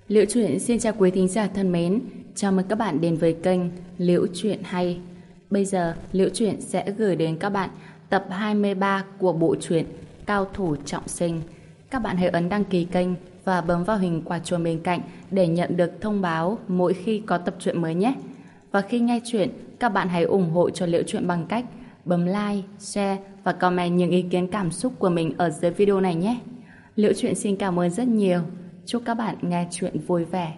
Liễu Chuyện xin chào quý thính giả thân mến, chào mừng các bạn đến với kênh Liễu Chuyện Hay. Bây giờ, Liễu Chuyện sẽ gửi đến các bạn tập 23 của bộ truyện Cao Thủ Trọng Sinh. Các bạn hãy ấn đăng ký kênh và bấm vào hình quả chuông bên cạnh để nhận được thông báo mỗi khi có tập truyện mới nhé. Và khi nghe chuyện, các bạn hãy ủng hộ cho Liễu Chuyện bằng cách bấm like, share và comment những ý kiến cảm xúc của mình ở dưới video này nhé. Liễu Chuyện xin cảm ơn rất nhiều. Chúc các bạn nghe chuyện vui vẻ.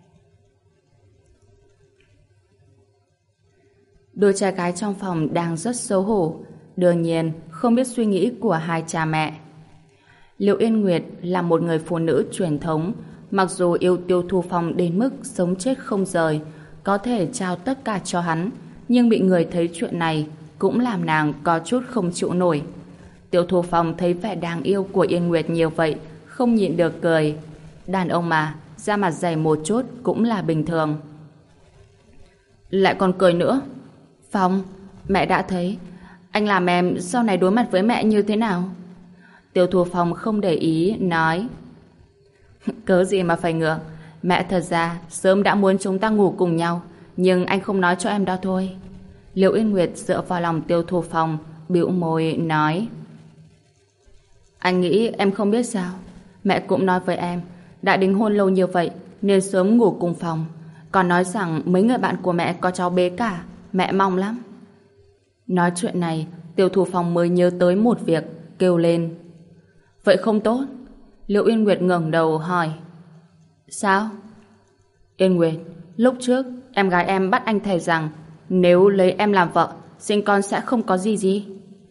Đôi trai gái trong phòng đang rất xấu hổ, đương nhiên không biết suy nghĩ của hai cha mẹ. Liễu Yên Nguyệt là một người phụ nữ truyền thống, mặc dù yêu Tiêu Thu Phong đến mức sống chết không rời, có thể trao tất cả cho hắn, nhưng bị người thấy chuyện này cũng làm nàng có chút không chịu nổi. Tiêu Thu Phong thấy vẻ đáng yêu của Yên Nguyệt nhiều vậy, không nhịn được cười. Đàn ông mà, da mặt dày một chút cũng là bình thường. Lại còn cười nữa. Phong, mẹ đã thấy. Anh làm em sau này đối mặt với mẹ như thế nào? Tiêu Thu Phong không để ý, nói. Cớ gì mà phải ngượng. Mẹ thật ra sớm đã muốn chúng ta ngủ cùng nhau, nhưng anh không nói cho em đó thôi. Liễu Yên Nguyệt dựa vào lòng Tiêu Thu Phong, bĩu môi, nói. Anh nghĩ em không biết sao. Mẹ cũng nói với em, đã đính hôn lâu như vậy nên sớm ngủ cùng phòng. Còn nói rằng mấy người bạn của mẹ có cháu bé cả, mẹ mong lắm. Nói chuyện này, Tiêu Thu Phong mới nhớ tới một việc, kêu lên. Vậy không tốt. Liễu Yên Nguyệt ngẩng đầu hỏi. Sao? Yên Nguyệt, lúc trước em gái em bắt anh thề rằng nếu lấy em làm vợ, sinh con sẽ không có gì.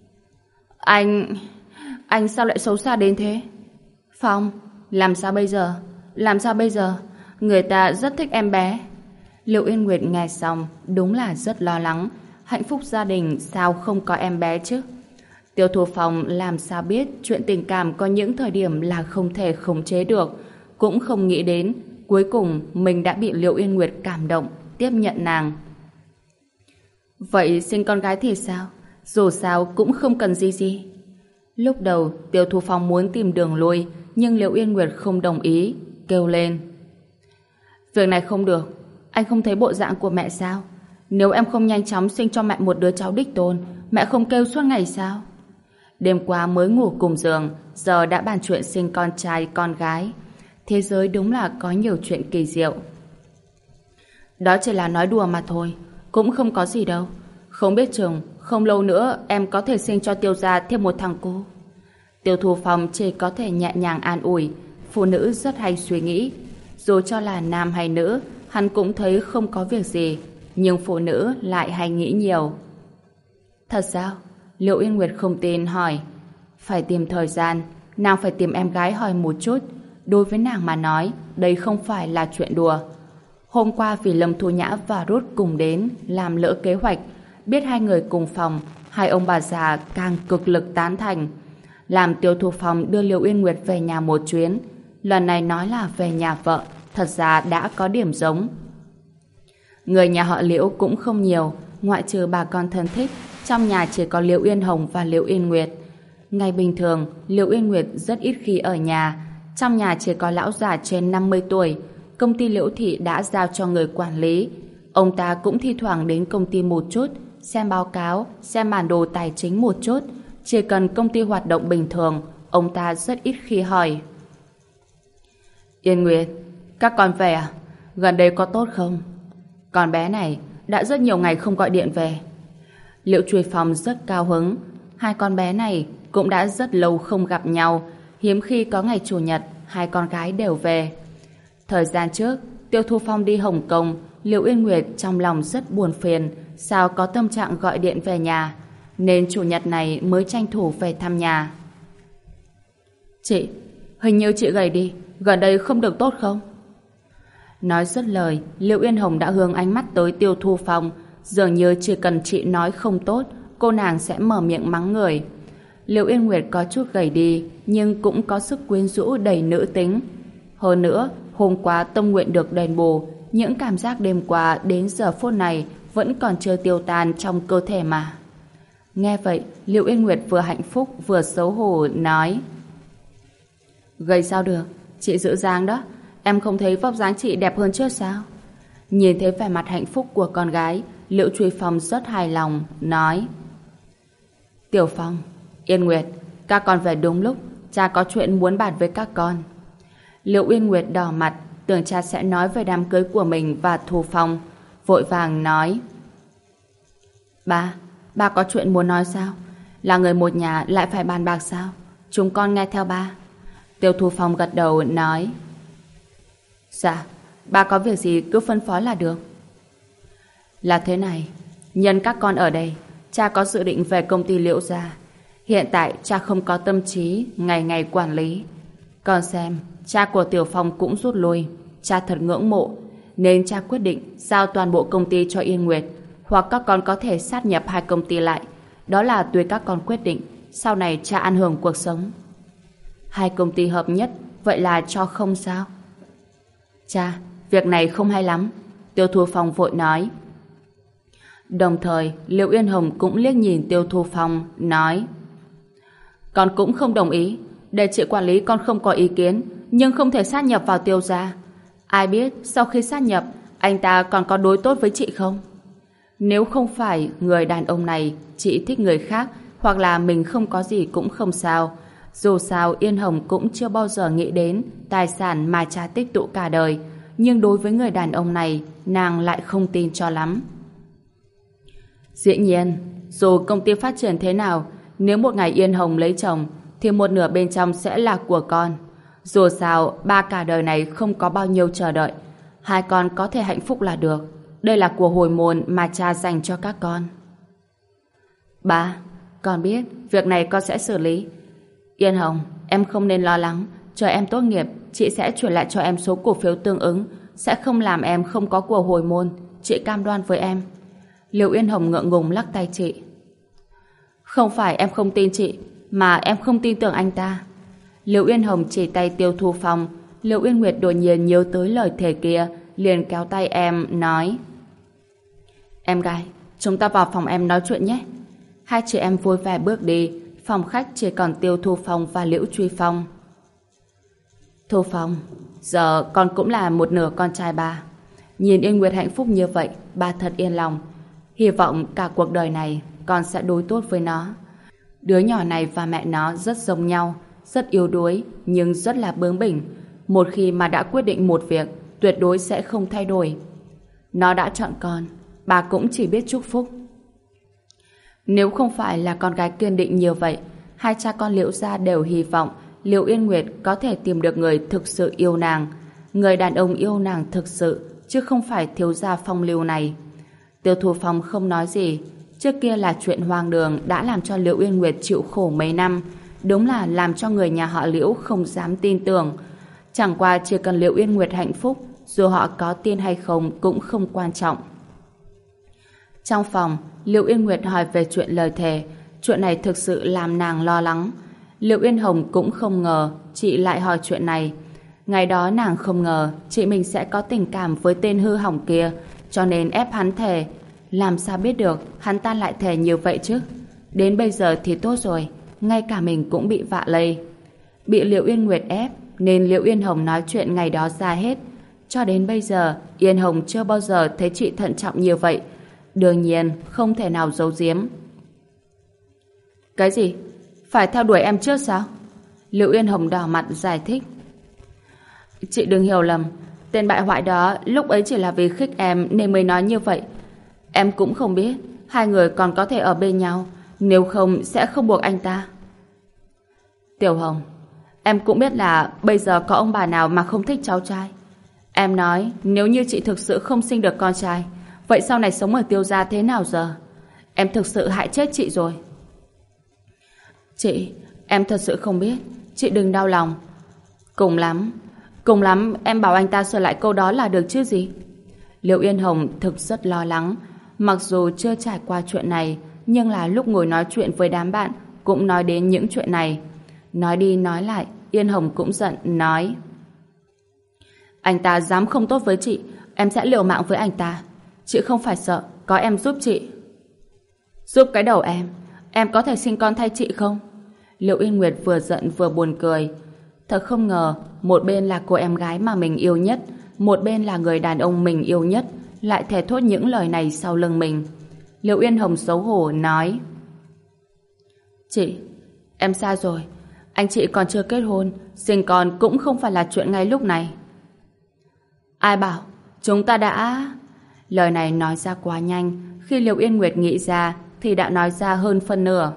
Anh sao lại xấu xa đến thế? Phong, làm sao bây giờ? Làm sao bây giờ? Người ta rất thích em bé. Liễu Yên Nguyệt nghe xong đúng là rất lo lắng. Hạnh phúc gia đình sao không có em bé chứ? Tiêu Thu Phong làm sao biết chuyện tình cảm có những thời điểm là không thể khống chế được. Cũng không nghĩ đến cuối cùng mình đã bị Liễu Yên Nguyệt cảm động tiếp nhận nàng. Vậy sinh con gái thì sao? Dù sao cũng không cần gì. Lúc đầu Tiêu Thu Phong muốn tìm đường lui, nhưng Liễu Yên Nguyệt không đồng ý, kêu lên. Việc này không được. Anh không thấy bộ dạng của mẹ sao? Nếu em không nhanh chóng sinh cho mẹ một đứa cháu đích tôn, mẹ không kêu suốt ngày sao? Đêm qua mới ngủ cùng giường, giờ đã bàn chuyện sinh con trai con gái. Thế giới đúng là có nhiều chuyện kỳ diệu. Đó chỉ là nói đùa mà thôi, cũng không có gì đâu. Không biết chừng không lâu nữa em có thể sinh cho Tiêu gia thêm một thằng cu. Tiêu Thu Phong chỉ có thể nhẹ nhàng an ủi. Phụ nữ rất hay suy nghĩ. Dù cho là nam hay nữ, hắn cũng thấy không có việc gì. Nhưng phụ nữ lại hay nghĩ nhiều. Thật sao? Liễu Yên Nguyệt không tin hỏi. Phải tìm thời gian, nàng phải tìm em gái hỏi một chút. Đối với nàng mà nói, đây không phải là chuyện đùa. Hôm qua vì Lâm Thu Nhã và Rút cùng đến làm lỡ kế hoạch, biết hai người cùng phòng, hai ông bà già càng cực lực tán thành. Làm Tiêu Thu Phong đưa Liễu Yên Nguyệt về nhà một chuyến. Lần này nói là về nhà vợ, thật ra đã có điểm giống. Người nhà họ Liễu cũng không nhiều, ngoại trừ bà con thân thích, trong nhà chỉ có Liễu Yên Hồng và Liễu Yên Nguyệt. Ngày bình thường, Liễu Yên Nguyệt rất ít khi ở nhà, trong nhà chỉ có lão già trên 50 tuổi. Công ty Liễu Thị đã giao cho người quản lý. Ông ta cũng thi thoảng đến công ty một chút, xem báo cáo, xem bản đồ tài chính một chút. Chỉ cần công ty hoạt động bình thường, ông ta rất ít khi hỏi. Yên Nguyệt, các con về à? Gần đây có tốt không? Con bé này đã rất nhiều ngày không gọi điện về. Liễu Truy Phong rất cao hứng. Hai con bé này cũng đã rất lâu không gặp nhau. Hiếm khi có ngày chủ nhật, hai con gái đều về. Thời gian trước, Tiêu Thu Phong đi Hồng Kông, Liễu Yên Nguyệt trong lòng rất buồn phiền, sao có tâm trạng gọi điện về nhà, nên chủ nhật này mới tranh thủ về thăm nhà. Chị, hình như chị gầy đi, gần đây không được tốt không? Nói dứt lời, Liễu Yên Hồng đã hướng ánh mắt tới Tiêu Thu Phong, dường như chỉ cần chị nói không tốt, cô nàng sẽ mở miệng mắng người. Liễu Yên Nguyệt có chút gầy đi, nhưng cũng có sức quyến rũ đầy nữ tính. Hơn nữa, hôm qua tâm nguyện được đền bù, những cảm giác đêm qua đến giờ phút này vẫn còn chưa tiêu tan trong cơ thể mà. Nghe vậy, Liễu Yên Nguyệt vừa hạnh phúc vừa xấu hổ nói. Gầy sao được, chị giữ dáng đó. em không thấy vóc dáng chị đẹp hơn trước sao? Nhìn thấy vẻ mặt hạnh phúc của con gái, Liễu Truy Phong rất hài lòng, nói: Tiểu Phong, Yên Nguyệt, các con về đúng lúc, cha có chuyện muốn bàn với các con. Liễu Yên Nguyệt đỏ mặt, tưởng cha sẽ nói về đám cưới của mình và Thu Phong, vội vàng nói: Ba có chuyện muốn nói sao? Là người một nhà lại phải bàn bạc sao? Chúng con nghe theo ba. Tiêu Thu Phong gật đầu nói: Dạ, ba có việc gì cứ phân phó là được. Là thế này, nhân các con ở đây, cha có dự định về công ty Liễu gia. Hiện tại cha không có tâm trí ngày ngày quản lý. Con xem, cha của Tiểu Phong cũng rút lui, cha thật ngưỡng mộ, nên cha quyết định giao toàn bộ công ty cho Yên Nguyệt, hoặc các con có thể sát nhập hai công ty lại. Đó là tùy các con quyết định, sau này cha ăn hưởng cuộc sống. Hai công ty hợp nhất, vậy là cho không sao? Cha, việc này không hay lắm. Tiêu Thu Phong vội nói. Đồng thời, Liễu Yên Hồng cũng liếc nhìn Tiêu Thu Phong, nói: Con cũng không đồng ý. Để chị quản lý con không có ý kiến, nhưng không thể sát nhập vào Tiêu gia. Ai biết sau khi sát nhập, anh ta còn có đối tốt với chị không? Nếu không phải người đàn ông này, chị thích người khác, hoặc là mình không có gì cũng không sao. Dù sao Yên Hồng cũng chưa bao giờ nghĩ đến tài sản mà cha tích tụ cả đời, nhưng đối với người đàn ông này, nàng lại không tin cho lắm. Dĩ nhiên, dù công ty phát triển thế nào, nếu một ngày Yên Hồng lấy chồng, thì một nửa bên trong sẽ là của con. Dù sao, ba cả đời này không có bao nhiêu chờ đợi. Hai con có thể hạnh phúc là được. Đây là của hồi môn mà cha dành cho các con. Ba, con biết, việc này con sẽ xử lý. Yên Hồng, em không nên lo lắng. Chờ em tốt nghiệp, chị sẽ chuyển lại cho em số cổ phiếu tương ứng, sẽ không làm em không có của hồi môn. Chị cam đoan với em. Liễu Yên Hồng ngượng ngùng lắc tay chị. Không phải em không tin chị, mà em không tin tưởng anh ta. Liễu Yên Hồng chỉ tay Tiêu Thu Phong. Liễu Yên Nguyệt đột nhiên nhớ tới lời thề kia, liền kéo tay em, nói: Em gái, chúng ta vào phòng em nói chuyện nhé. Hai chị em vui vẻ bước đi. Phòng khách chỉ còn Tiêu Thu Phong và Liễu Truy Phong. Thu Phong, giờ con cũng là một nửa con trai ba. Nhìn Yên Nguyệt hạnh phúc như vậy, ba thật yên lòng. Hy vọng cả cuộc đời này con sẽ đối tốt với nó. Đứa nhỏ này và mẹ nó rất giống nhau, rất yếu đuối, nhưng rất là bướng bỉnh. Một khi mà đã quyết định một việc, tuyệt đối sẽ không thay đổi. Nó đã chọn con, bà cũng chỉ biết chúc phúc. Nếu không phải là con gái kiên định như vậy, hai cha con Liễu gia đều hy vọng Liễu Yên Nguyệt có thể tìm được người thực sự yêu nàng, người đàn ông yêu nàng thực sự, chứ không phải thiếu gia phong lưu này. Tiêu Thu Phong không nói gì. Trước kia là chuyện hoang đường đã làm cho Liễu Yên Nguyệt chịu khổ mấy năm, đúng là làm cho người nhà họ Liễu không dám tin tưởng. Chẳng qua chỉ cần Liễu Yên Nguyệt hạnh phúc, dù họ có tin hay không cũng không quan trọng. Trong phòng, Liễu Yên Nguyệt hỏi về chuyện lời thề. Chuyện này thực sự làm nàng lo lắng. Liễu Yên Hồng cũng không ngờ chị lại hỏi chuyện này. Ngày đó nàng không ngờ chị mình sẽ có tình cảm với tên hư hỏng kia, cho nên ép hắn thề. Làm sao biết được hắn ta lại thề như vậy chứ? Đến bây giờ thì tốt rồi, ngay cả mình cũng bị vạ lây. Bị Liễu Yên Nguyệt ép, nên Liễu Yên Hồng nói chuyện ngày đó ra hết. Cho đến bây giờ, Yên Hồng chưa bao giờ thấy chị thận trọng như vậy. Đương nhiên, không thể nào giấu giếm. Cái gì? Phải theo đuổi em trước sao? Liễu Yên Hồng đỏ mặt giải thích. Chị đừng hiểu lầm, tên bại hoại đó lúc ấy chỉ là vì khích em nên mới nói như vậy. Em cũng không biết hai người còn có thể ở bên nhau, nếu không sẽ không buộc anh ta. Tiểu Hồng, em cũng biết là bây giờ có ông bà nào mà không thích cháu trai. Em nói nếu như chị thực sự không sinh được con trai, vậy sau này sống ở Tiêu gia thế nào giờ? Em thực sự hại chết chị rồi. Chị, em thật sự không biết. Chị đừng đau lòng. Cùng lắm em bảo anh ta sửa lại câu đó là được chứ gì. Liễu Yên Hồng thực rất lo lắng. Mặc dù chưa trải qua chuyện này, nhưng là lúc ngồi nói chuyện với đám bạn cũng nói đến những chuyện này. Nói đi nói lại, Yên Hồng cũng giận, nói: Anh ta dám không tốt với chị, em sẽ liều mạng với anh ta. Chị không phải sợ, có em giúp chị. Giúp cái đầu em có thể sinh con thay chị không? Liễu Yên Nguyệt vừa giận vừa buồn cười. Thật không ngờ, một bên là cô em gái mà mình yêu nhất, một bên là người đàn ông mình yêu nhất, lại thề thốt những lời này sau lưng mình. Liệu Yên Hồng xấu hổ nói: Chị, em sai rồi. Anh chị còn chưa kết hôn, sinh con cũng không phải là chuyện ngay lúc này. Ai bảo, chúng ta đã... Lời này nói ra quá nhanh, khi Liệu Yên Nguyệt nghĩ ra thì đã nói ra hơn phân nửa.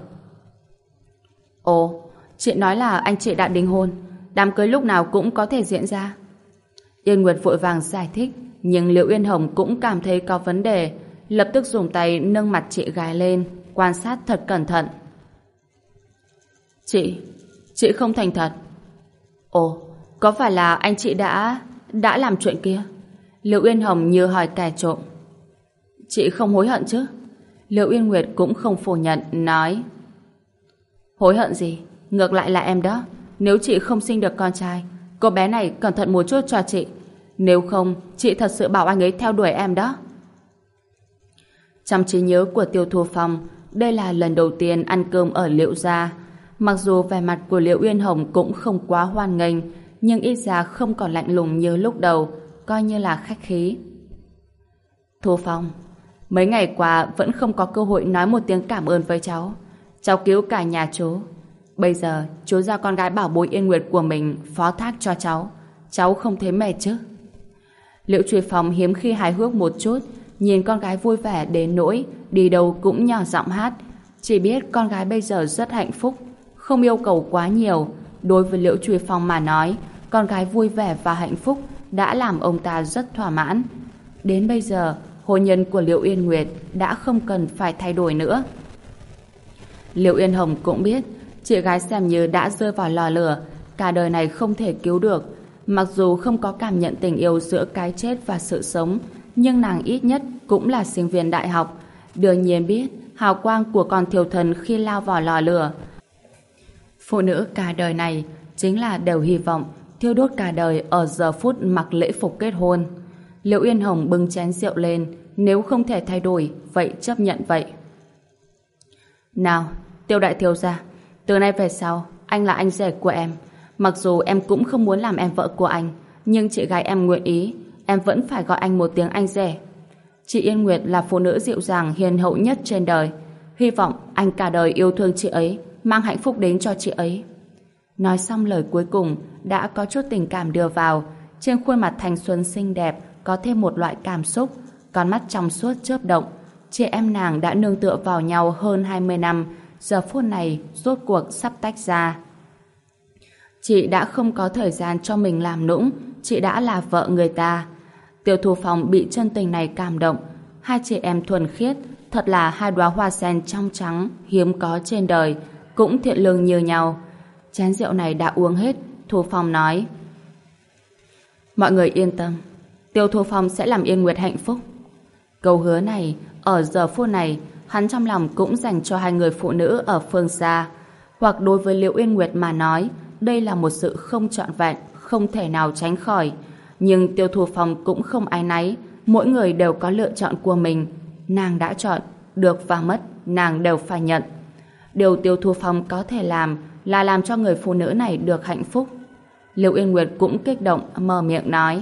Ồ, chị nói là anh chị đã đính hôn, đám cưới lúc nào cũng có thể diễn ra. Yên Nguyệt vội vàng giải thích, nhưng Liệu Yên Hồng cũng cảm thấy có vấn đề, lập tức dùng tay nâng mặt chị gái lên, quan sát thật cẩn thận. Chị không thành thật. Ồ, có phải là anh chị đã làm chuyện kia? Liệu Yên Hồng như hỏi kẻ trộm. Chị không hối hận chứ? Liệu Yên Nguyệt cũng không phủ nhận, nói: Hối hận gì? Ngược lại là em đó. Nếu chị không sinh được con trai, cô bé này cẩn thận một chút cho chị. Nếu không, chị thật sự bảo anh ấy theo đuổi em đó. Trong trí nhớ của Tiêu Thu Phong, đây là lần đầu tiên ăn cơm ở Liệu gia. Mặc dù vẻ mặt của Liệu Yên Hồng cũng không quá hoan nghênh, nhưng ít ra không còn lạnh lùng như lúc đầu, coi như là khách khí. Thu Phong, mấy ngày qua vẫn không có cơ hội nói một tiếng cảm ơn với cháu. Cháu cứu cả nhà chú. Bây giờ chú giao con gái bảo bối Yên Nguyệt của mình phó thác cho cháu. Cháu không thấy mệt chứ? Liệu Truy Phong hiếm khi hài hước một chút, nhìn con gái vui vẻ đến nỗi đi đâu cũng nhỏ giọng hát. Chỉ biết con gái bây giờ rất hạnh phúc, không yêu cầu quá nhiều. Đối với Liễu Truy Phong mà nói, con gái vui vẻ và hạnh phúc đã làm ông ta rất thỏa mãn. Đến bây giờ, hôn nhân của Liễu Yên Nguyệt đã không cần phải thay đổi nữa. Liễu Yên Hồng cũng biết chị gái xem như đã rơi vào lò lửa, cả đời này không thể cứu được. Mặc dù không có cảm nhận tình yêu giữa cái chết và sự sống, nhưng nàng ít nhất cũng là sinh viên đại học, đương nhiên biết hào quang của con thiêu thân khi lao vào lò lửa. Phụ nữ cả đời này chính là đều hy vọng thiêu đốt cả đời ở giờ phút mặc lễ phục kết hôn. Liễu Yên Hồng bưng chén rượu lên, nếu không thể thay đổi, vậy chấp nhận vậy. Nào, Tiêu đại thiếu gia, từ nay về sau, anh là anh rể của em. Mặc dù em cũng không muốn làm em vợ của anh, nhưng chị gái em nguyện ý, em vẫn phải gọi anh một tiếng anh rể. Chị Yên Nguyệt là phụ nữ dịu dàng hiền hậu nhất trên đời. Hy vọng anh cả đời yêu thương chị ấy, mang hạnh phúc đến cho chị ấy. Nói xong lời cuối cùng, đã có chút tình cảm đưa vào. Trên khuôn mặt thanh xuân xinh đẹp có thêm một loại cảm xúc, con mắt trong suốt chớp động. Chị em nàng đã nương tựa vào nhau hơn 20 năm, giờ phút này rốt cuộc sắp tách ra. Chị đã không có thời gian cho mình làm nũng, chị đã là vợ người ta. Tiêu Thu Phong bị chân tình này cảm động. Hai chị em thuần khiết, thật là hai đóa hoa sen trong trắng hiếm có trên đời, cũng thiện lương như nhau. Chén rượu này đã uống hết, Thu Phong nói: Mọi người yên tâm, Tiêu Thu Phong sẽ làm Yên Nguyệt hạnh phúc. Câu hứa này, ở giờ phút này, hắn trong lòng cũng dành cho hai người phụ nữ ở phương xa. Hoặc đối với Liễu Yên Nguyệt mà nói, đây là một sự không trọn vẹn, không thể nào tránh khỏi. Nhưng Tiêu Thu Phong cũng không áy náy, mỗi người đều có lựa chọn của mình. Nàng đã chọn, được và mất, nàng đều phải nhận. Điều Tiêu Thu Phong có thể làm là làm cho người phụ nữ này được hạnh phúc. Liễu Yên Nguyệt cũng kích động, mở miệng nói: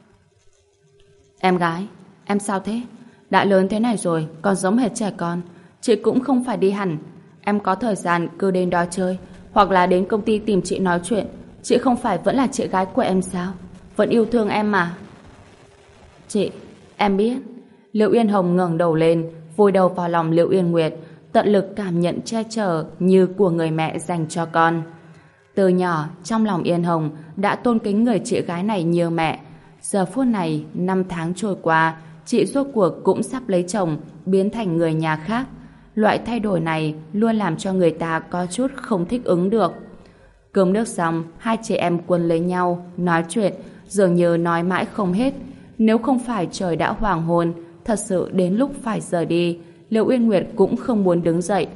Em gái, em sao thế? Đã lớn thế này rồi, còn giống hệt trẻ con. Chị cũng không phải đi hẳn. Em có thời gian cứ đến đó chơi, hoặc là đến công ty tìm chị nói chuyện. Chị không phải vẫn là chị gái của em sao? Vẫn yêu thương em mà. Chị, em biết. Liễu Yên Hồng ngẩng đầu lên, vùi đầu vào lòng Liễu Yên Nguyệt, tận lực cảm nhận che chở như của người mẹ dành cho con. Từ nhỏ, trong lòng Yên Hồng đã tôn kính người chị gái này như mẹ. Giờ phút này, 5 tháng trôi qua, chị rốt cuộc cũng sắp lấy chồng, biến thành người nhà khác. Loại thay đổi này luôn làm cho người ta có chút không thích ứng được. Cơm nước xong, hai chị em quấn lấy nhau, nói chuyện, dường như nói mãi không hết. Nếu không phải trời đã hoàng hôn, thật sự đến lúc phải rời đi, Liễu Uyên Nguyệt cũng không muốn đứng dậy.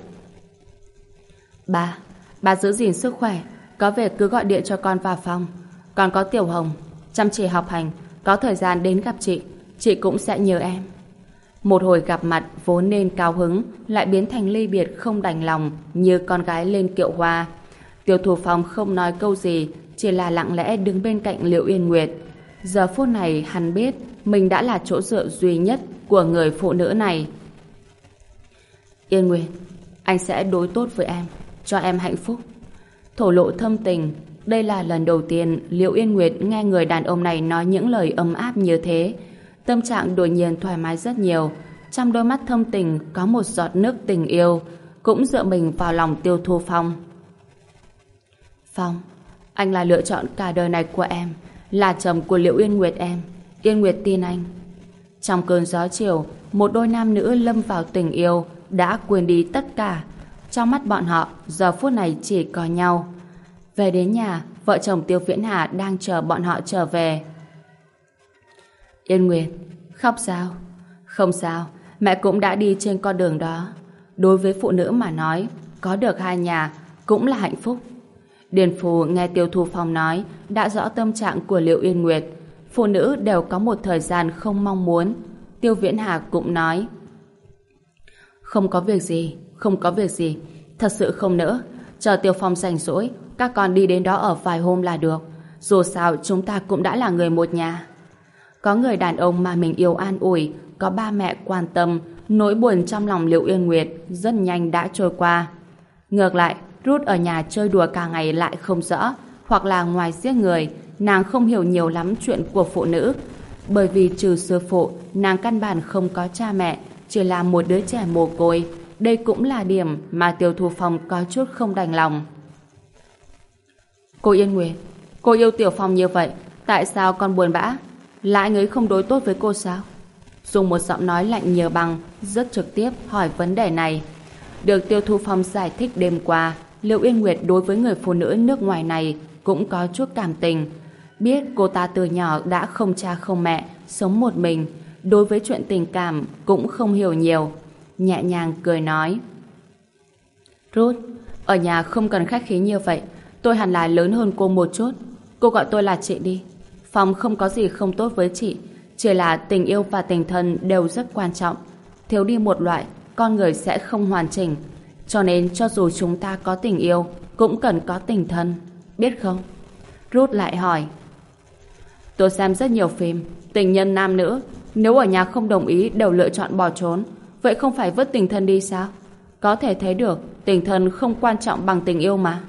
Bà giữ gìn sức khỏe, có việc cứ gọi điện cho con vào phòng. Còn có Tiểu Hồng, chăm chỉ học hành, có thời gian đến gặp chị cũng sẽ nhớ em. Một hồi gặp mặt vốn nên cao hứng, lại biến thành ly biệt không đành lòng, như con gái lên kiệu hoa. Tiêu Thu Phong không nói câu gì, chỉ là lặng lẽ đứng bên cạnh Liệu Yên Nguyệt. Giờ phút này hắn biết mình đã là chỗ dựa duy nhất của người phụ nữ này. Yên Nguyệt, anh sẽ đối tốt với em, cho em hạnh phúc. Thổ lộ thâm tình. Đây là lần đầu tiên Liệu Yên Nguyệt nghe người đàn ông này nói những lời ấm áp như thế. Tâm trạng đột nhiên thoải mái rất nhiều. Trong đôi mắt thâm tình có một giọt nước tình yêu, cũng dựa mình vào lòng Tiêu Thu Phong. Phong, anh là lựa chọn cả đời này của em, là chồng của Liệu Yên Nguyệt em. Yên Nguyệt tin anh. Trong cơn gió chiều, một đôi nam nữ lâm vào tình yêu, đã quên đi tất cả. Trong mắt bọn họ, giờ phút này chỉ có nhau. Về đến nhà, vợ chồng Tiêu Viễn Hà đang chờ bọn họ trở về. Yên Nguyệt, khóc sao? Không sao, mẹ cũng đã đi trên con đường đó. Đối với phụ nữ mà nói, có được hai nhà cũng là hạnh phúc. Điền Phù nghe Tiêu Thu Phong nói, đã rõ tâm trạng của Liệu Yên Nguyệt. Phụ nữ đều có một thời gian không mong muốn. Tiêu Viễn Hà cũng nói, không có việc gì, không có việc gì. Thật sự không nỡ. Chờ Tiêu Phong rảnh rỗi, các con đi đến đó ở vài hôm là được. Dù sao chúng ta cũng đã là người một nhà. Có người đàn ông mà mình yêu an ủi, có ba mẹ quan tâm, nỗi buồn trong lòng Liệu Yên Nguyệt rất nhanh đã trôi qua. Ngược lại, Ruth ở nhà chơi đùa cả ngày lại không rõ, hoặc là ngoài giết người, nàng không hiểu nhiều lắm chuyện của phụ nữ. Bởi vì trừ sư phụ, nàng căn bản không có cha mẹ, chỉ là một đứa trẻ mồ côi. Đây cũng là điểm mà Tiêu Thu Phong có chút không đành lòng. Cô Yên Nguyệt, cô yêu Tiểu Phong như vậy, tại sao con buồn bã? Là anh ấy không đối tốt với cô sao? Dùng một giọng nói lạnh như băng, rất trực tiếp hỏi vấn đề này. Được Tiêu Thu Phong giải thích đêm qua, Liệu Yên Nguyệt đối với người phụ nữ nước ngoài này cũng có chút cảm tình. Biết cô ta từ nhỏ đã không cha không mẹ, sống một mình, đối với chuyện tình cảm cũng không hiểu nhiều. Nhẹ nhàng cười nói, Ruth, ở nhà không cần khách khí như vậy. Tôi hẳn là lớn hơn cô một chút. Cô gọi tôi là chị đi. Phong không có gì không tốt với chị, chỉ là tình yêu và tình thân đều rất quan trọng. Thiếu đi một loại, con người sẽ không hoàn chỉnh. Cho nên cho dù chúng ta có tình yêu, cũng cần có tình thân. Biết không? Ruth lại hỏi, tôi xem rất nhiều phim tình nhân nam nữ, nếu ở nhà không đồng ý đều lựa chọn bỏ trốn, vậy không phải vứt tình thân đi sao? Có thể thấy được tình thân không quan trọng bằng tình yêu mà.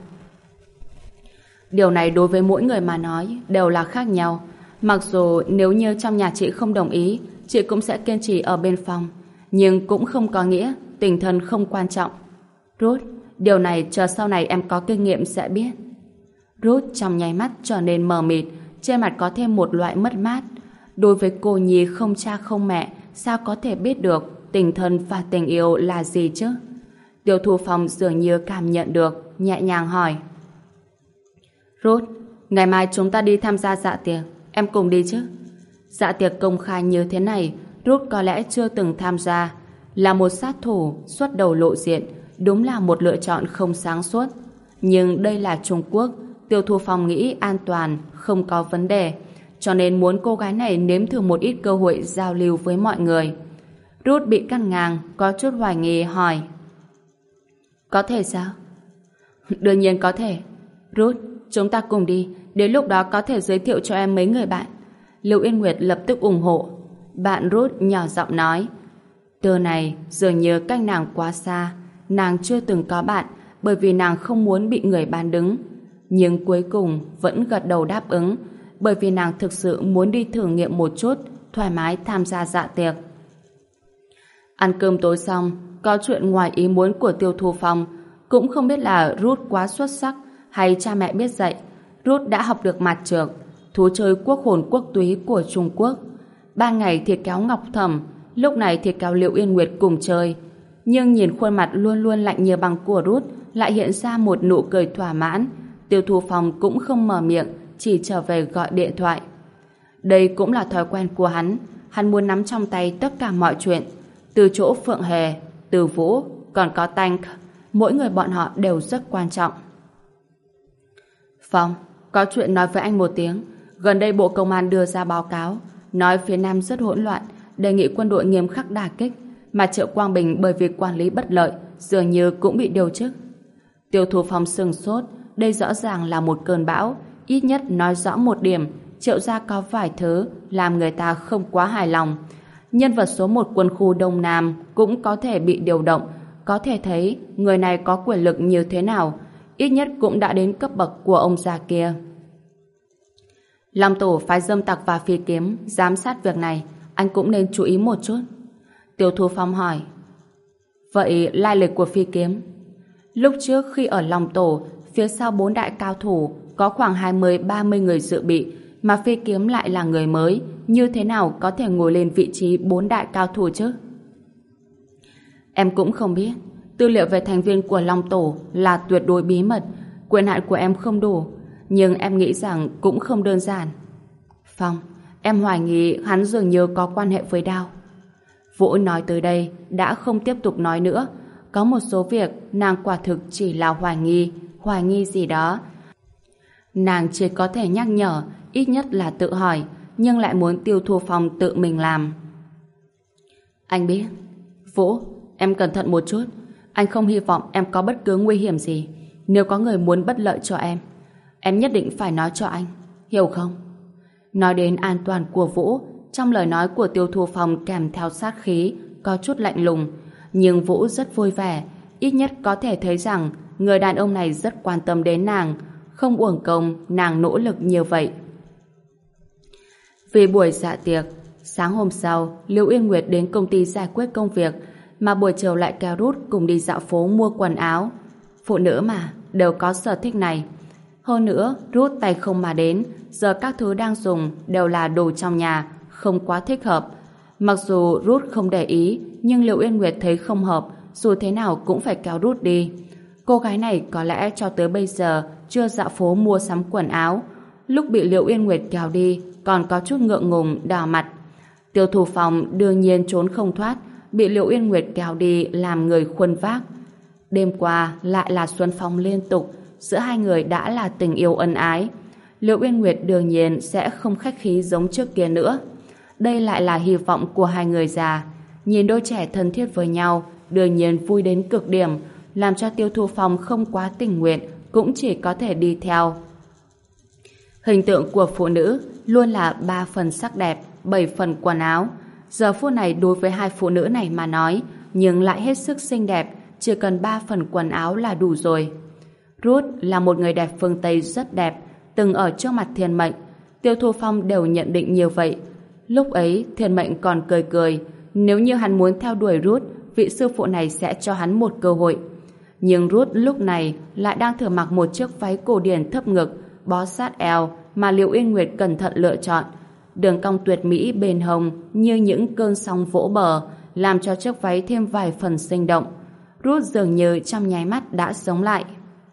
Điều này đối với mỗi người mà nói đều là khác nhau. Mặc dù nếu như trong nhà chị không đồng ý, chị cũng sẽ kiên trì ở bên Phong, nhưng cũng không có nghĩa tình thân không quan trọng. Ruth, điều này chờ sau này em có kinh nghiệm sẽ biết. Ruth trong nháy mắt trở nên mờ mịt, trên mặt có thêm một loại mất mát. Đối với cô nhi không cha không mẹ, sao có thể biết được tình thân và tình yêu là gì chứ? Tiêu Thu Phong dường như cảm nhận được, nhẹ nhàng hỏi, Ruth, ngày mai chúng ta đi tham gia dạ tiệc, em cùng đi chứ? Dạ tiệc công khai như thế này, Ruth có lẽ chưa từng tham gia. Là một sát thủ xuất đầu lộ diện, đúng là một lựa chọn không sáng suốt. Nhưng đây là Trung Quốc, Tiêu Thu Phong nghĩ an toàn, không có vấn đề, cho nên muốn cô gái này nếm thử một ít cơ hội giao lưu với mọi người. Ruth bị cắt ngang, có chút hoài nghi hỏi, có thể sao? Đương nhiên có thể. Ruth, chúng ta cùng đi, đến lúc đó có thể giới thiệu cho em mấy người bạn. Lưu Yên Nguyệt lập tức ủng hộ. Bạn Ruth nhỏ giọng nói, từ này dường như cách nàng quá xa, nàng chưa từng có bạn bởi vì nàng không muốn bị người bán đứng. Nhưng cuối cùng vẫn gật đầu đáp ứng, bởi vì nàng thực sự muốn đi thử nghiệm một chút, thoải mái tham gia dạ tiệc. Ăn cơm tối xong, có chuyện ngoài ý muốn của Tiêu Thu Phong, cũng không biết là Ruth quá xuất sắc hay cha mẹ biết dạy. Ruth đã học được mạt trược, thú chơi quốc hồn quốc túy của Trung Quốc. Ban ngày thì kéo Ngọc Thẩm, lúc này thì kéo Liệu Yên Nguyệt cùng chơi. Nhưng nhìn khuôn mặt luôn luôn lạnh như băng của Ruth lại hiện ra một nụ cười thỏa mãn. Tiêu Thu Phong cũng không mở miệng, chỉ trở về gọi điện thoại. Đây cũng là thói quen của hắn muốn nắm trong tay tất cả mọi chuyện. Từ chỗ Phượng Hề, Từ Vũ, còn có Tank, mỗi người bọn họ đều rất quan trọng. Phong, có chuyện nói với anh một tiếng. Gần đây Bộ Công an đưa ra báo cáo, nói phía Nam rất hỗn loạn, đề nghị quân đội nghiêm khắc đả kích, mà Triệu Quang Bình bởi vì quản lý bất lợi, dường như cũng bị điều chức. Tiêu Thu Phong sừng sốt, đây rõ ràng là một cơn bão, ít nhất nói rõ một điểm, Triệu gia có vài thứ làm người ta không quá hài lòng. Nhân vật số 1 quân khu Đông Nam cũng có thể bị điều động, có thể thấy người này có quyền lực như thế nào, ít nhất cũng đã đến cấp bậc của ông già kia. Long Tổ phái Dâm Tặc và Phi Kiếm giám sát việc này, anh cũng nên chú ý một chút. Tiêu Thu Phong hỏi. Vậy lai lịch của Phi Kiếm? Lúc trước khi ở Long Tổ, phía sau 4 đại cao thủ có khoảng 20-30 người dự bị, mà Phi Kiếm lại là người mới, như thế nào có thể ngồi lên vị trí 4 đại cao thủ chứ? Em cũng không biết. Tư liệu về thành viên của Long Tổ là tuyệt đối bí mật, quyền hạn của em không đủ, nhưng em nghĩ rằng cũng không đơn giản. Phong, em hoài nghi hắn dường như có quan hệ với Đao. Vũ nói tới đây đã không tiếp tục nói nữa. Có một số việc nàng quả thực chỉ là hoài nghi gì đó. Nàng chỉ có thể nhắc nhở, ít nhất là tự hỏi, nhưng lại muốn Tiêu Thu Phong tự mình làm. Anh biết. Vũ, em cẩn thận một chút. Anh không hy vọng em có bất cứ nguy hiểm gì. Nếu có người muốn bất lợi cho em nhất định phải nói cho anh, hiểu không? Nói đến an toàn của Vũ, trong lời nói của Tiêu Thu Phong kèm theo sát khí, có chút lạnh lùng, nhưng Vũ rất vui vẻ, ít nhất có thể thấy rằng người đàn ông này rất quan tâm đến nàng, không uổng công nàng nỗ lực như vậy. Vì buổi dạ tiệc, sáng hôm sau, Liễu Yên Nguyệt đến công ty giải quyết công việc, mà buổi chiều lại kéo Ruth cùng đi dạo phố mua quần áo. Phụ nữ mà, đều có sở thích này. Hơn nữa, Ruth tay không mà đến, giờ các thứ đang dùng đều là đồ trong nhà, không quá thích hợp. Mặc dù Ruth không để ý, nhưng Liễu Yên Nguyệt thấy không hợp, dù thế nào cũng phải kéo Ruth đi. Cô gái này có lẽ cho tới bây giờ chưa dạo phố mua sắm quần áo. Lúc bị Liễu Yên Nguyệt kéo đi, còn có chút ngượng ngùng, đỏ mặt. Tiêu Thu Phong đương nhiên trốn không thoát, bị Liễu Yên Nguyệt kéo đi làm người khuân vác. Đêm qua lại là xuân phong liên tục, giữa hai người đã là tình yêu ân ái. Liễu Yên Nguyệt đương nhiên sẽ không khách khí giống trước kia nữa. Đây lại là hy vọng của hai người già. Nhìn đôi trẻ thân thiết với nhau, đương nhiên vui đến cực điểm, làm cho Tiêu Thu Phong không quá tình nguyện, cũng chỉ có thể đi theo. Hình tượng của phụ nữ luôn là 3 phần sắc đẹp, 7 phần quần áo. Giờ phút này đối với hai phụ nữ này mà nói, nhưng lại hết sức xinh đẹp, chỉ cần 3 phần quần áo là đủ rồi. Ruth là một người đẹp phương Tây rất đẹp, từng ở trước mặt Thiên Mệnh. Tiêu Thu Phong đều nhận định như vậy. Lúc ấy Thiên Mệnh còn cười cười, nếu như hắn muốn theo đuổi Ruth, vị sư phụ này sẽ cho hắn một cơ hội. Nhưng Ruth lúc này lại đang thử mặc một chiếc váy cổ điển thấp ngực, bó sát eo mà Liễu Yên Nguyệt cẩn thận lựa chọn. Đường cong tuyệt mỹ bên hông như những cơn sóng vỗ bờ, làm cho chiếc váy thêm vài phần sinh động. Ruth dường như trong nháy mắt đã sống lại.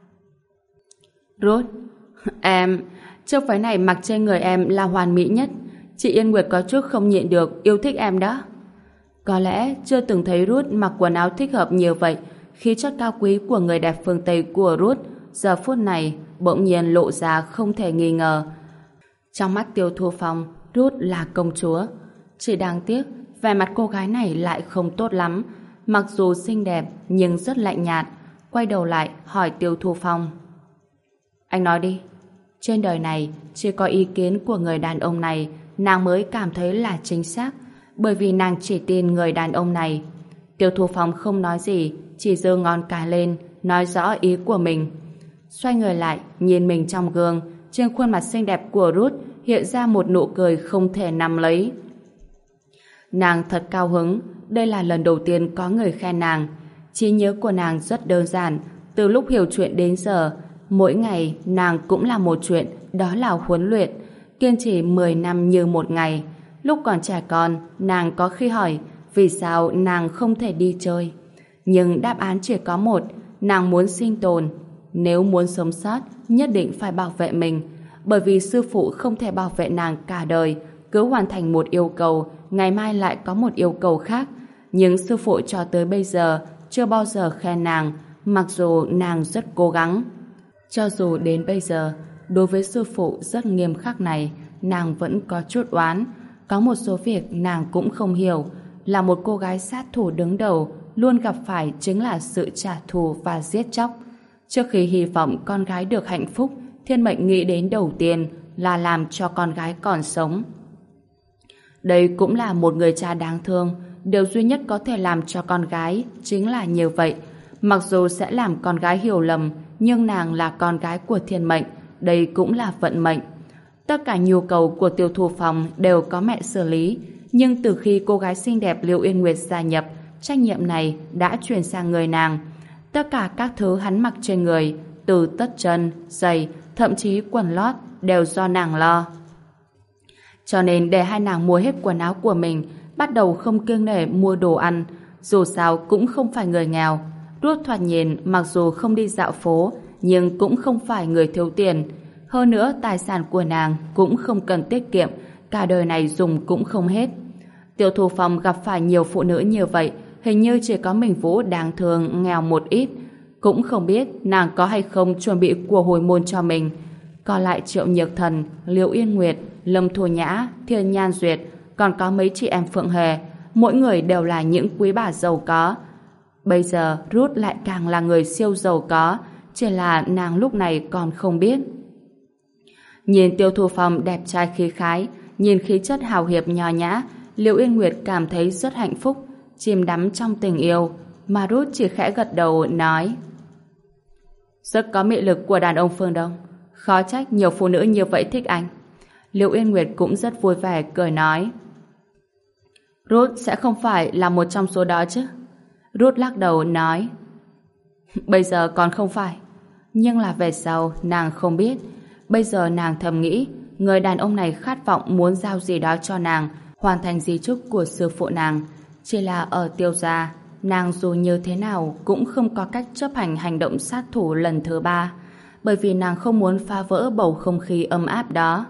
Ruth, chiếc váy này mặc trên người em là hoàn mỹ nhất. Chị Yên Nguyệt có chút không nhịn được yêu thích em đó. Có lẽ chưa từng thấy Ruth mặc quần áo thích hợp như vậy. Khí chất cao quý của người đẹp phương Tây của Ruth giờ phút này bỗng nhiên lộ ra không thể nghi ngờ. Trong mắt Tiêu Thu Phong, Ruth là công chúa. Chỉ đáng tiếc vẻ mặt cô gái này lại không tốt lắm. Mặc dù xinh đẹp nhưng rất lạnh nhạt. Quay đầu lại hỏi Tiêu Thu Phong. Anh nói đi. Trên đời này chỉ có ý kiến của người đàn ông này nàng mới cảm thấy là chính xác, bởi vì nàng chỉ tin người đàn ông này. Tiêu Thu Phong không nói gì, chỉ giơ ngón cái lên nói rõ ý của mình. Xoay người lại nhìn mình trong gương, trên khuôn mặt xinh đẹp của Ruth hiện ra một nụ cười không thể nắm lấy. Nàng thật cao hứng, đây là lần đầu tiên có người khen nàng. Trí nhớ của nàng rất đơn giản, từ lúc hiểu chuyện đến giờ, mỗi ngày nàng cũng làm một chuyện, đó là huấn luyện, kiên trì 10 năm như một ngày. Lúc còn trẻ con, nàng có khi hỏi vì sao nàng không thể đi chơi. Nhưng đáp án chỉ có một, nàng muốn sinh tồn. Nếu muốn sống sót, nhất định phải bảo vệ mình. Bởi vì sư phụ không thể bảo vệ nàng cả đời, cứ hoàn thành một yêu cầu, ngày mai lại có một yêu cầu khác. Nhưng sư phụ cho tới bây giờ chưa bao giờ khen nàng, mặc dù nàng rất cố gắng. Cho dù đến bây giờ, đối với sư phụ rất nghiêm khắc này, nàng vẫn có chút oán. Có một số việc nàng cũng không hiểu. Là một cô gái sát thủ đứng đầu, luôn gặp phải chính là sự trả thù và giết chóc. Trước khi hy vọng con gái được hạnh phúc, Thiên Mệnh nghĩ đến đầu tiên là làm cho con gái còn sống. Đây cũng là một người cha đáng thương, điều duy nhất có thể làm cho con gái chính là như vậy. Mặc dù sẽ làm con gái hiểu lầm, nhưng nàng là con gái của Thiên Mệnh, đây cũng là vận mệnh. Tất cả nhu cầu của Tiêu Thu Phong đều có mẹ xử lý, nhưng từ khi cô gái xinh đẹp Liễu Yên Nguyệt gia nhập, trách nhiệm này đã chuyển sang người nàng. Tất cả các thứ hắn mặc trên người, từ tất chân, giày, thậm chí quần lót đều do nàng lo. Cho nên để hai nàng mua hết quần áo của mình, bắt đầu không kiêng nể mua đồ ăn. Dù sao cũng không phải người nghèo. Ruth thoạt nhìn mặc dù không đi dạo phố, nhưng cũng không phải người thiếu tiền. Hơn nữa tài sản của nàng cũng không cần tiết kiệm, cả đời này dùng cũng không hết. Tiêu Thu Phong gặp phải nhiều phụ nữ như vậy, hình như chỉ có mình Vũ đáng thương nghèo một ít. Cũng không biết nàng có hay không chuẩn bị của hồi môn cho mình. Còn lại Triệu Nhược Thần, Liễu Yên Nguyệt, Lâm Thu Nhã, Thiên Nhan Duyệt, còn có mấy chị em Phượng Hề, mỗi người đều là những quý bà giàu có. Bây giờ Ruth lại càng là người siêu giàu có, chỉ là nàng lúc này còn không biết. Nhìn Tiêu Thu Phong đẹp trai khí khái, nhìn khí chất hào hiệp nho nhã, Liễu Yên Nguyệt cảm thấy rất hạnh phúc, chìm đắm trong tình yêu, mà Ruth chỉ khẽ gật đầu nói: rất có mị lực của đàn ông phương Đông, khó trách nhiều phụ nữ như vậy thích anh. Liễu Yên Nguyệt cũng rất vui vẻ cười nói: Ruth sẽ không phải là một trong số đó chứ? Ruth lắc đầu nói: bây giờ còn không phải, nhưng là về sau nàng không biết. Bây giờ nàng thầm nghĩ người đàn ông này khát vọng muốn giao gì đó cho nàng, hoàn thành di chúc của sư phụ nàng. Chỉ là ở Tiêu gia, nàng dù như thế nào cũng không có cách chấp hành hành động sát thủ lần thứ 3, bởi vì nàng không muốn phá vỡ bầu không khí ấm áp đó.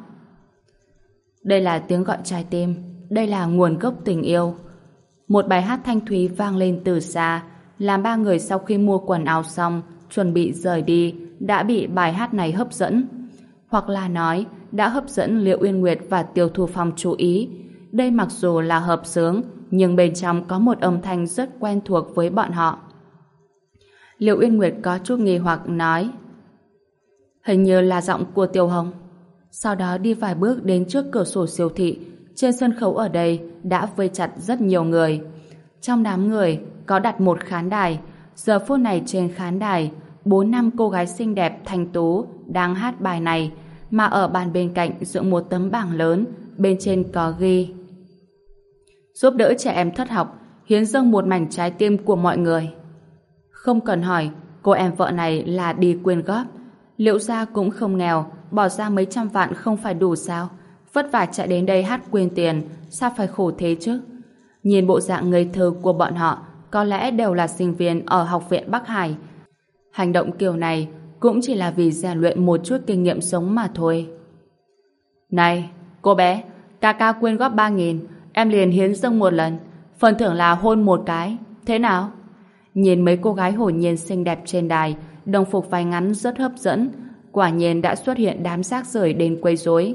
Đây là tiếng gọi trái tim, đây là nguồn gốc tình yêu. Một bài hát thanh thúy vang lên từ xa, làm ba người sau khi mua quần áo xong, chuẩn bị rời đi, đã bị bài hát này hấp dẫn. Hoặc là nói, đã hấp dẫn Liễu Uyên Nguyệt và Tiêu Thu Phong chú ý. Đây mặc dù là hợp xướng, nhưng bên trong có một âm thanh rất quen thuộc với bọn họ. Liễu Uyên Nguyệt có chút nghi hoặc nói: hình như là giọng của Tiêu Hồng. Sau đó đi vài bước đến trước cửa sổ siêu thị. Trên sân khấu ở đây đã vây chặt rất nhiều người. Trong đám người có đặt một khán đài. Giờ phút này trên khán đài 4-5 cô gái xinh đẹp thanh tú đang hát bài này, mà ở bàn bên cạnh dựng một tấm bảng lớn, bên trên có ghi: giúp đỡ trẻ em thất học, hiến dâng một mảnh trái tim của mọi người. Không cần hỏi, cô em vợ này là đi quyên góp. Liễu gia cũng không nghèo, bỏ ra mấy trăm vạn không phải đủ sao? Vất vả chạy đến đây hát quyên tiền, sao phải khổ thế chứ? Nhìn bộ dạng ngây thơ của bọn họ, có lẽ đều là sinh viên ở học viện Bắc Hải. Hành động kiểu này cũng chỉ là vì rèn luyện một chút kinh nghiệm sống mà thôi. Này, cô bé, ca ca quyên góp 3.000, em liền hiến dâng một lần, phần thưởng là hôn một cái, thế nào? Nhìn mấy cô gái hồn nhiên xinh đẹp trên đài, đồng phục váy ngắn rất hấp dẫn, quả nhiên đã xuất hiện đám rác rưởi đến quấy rối.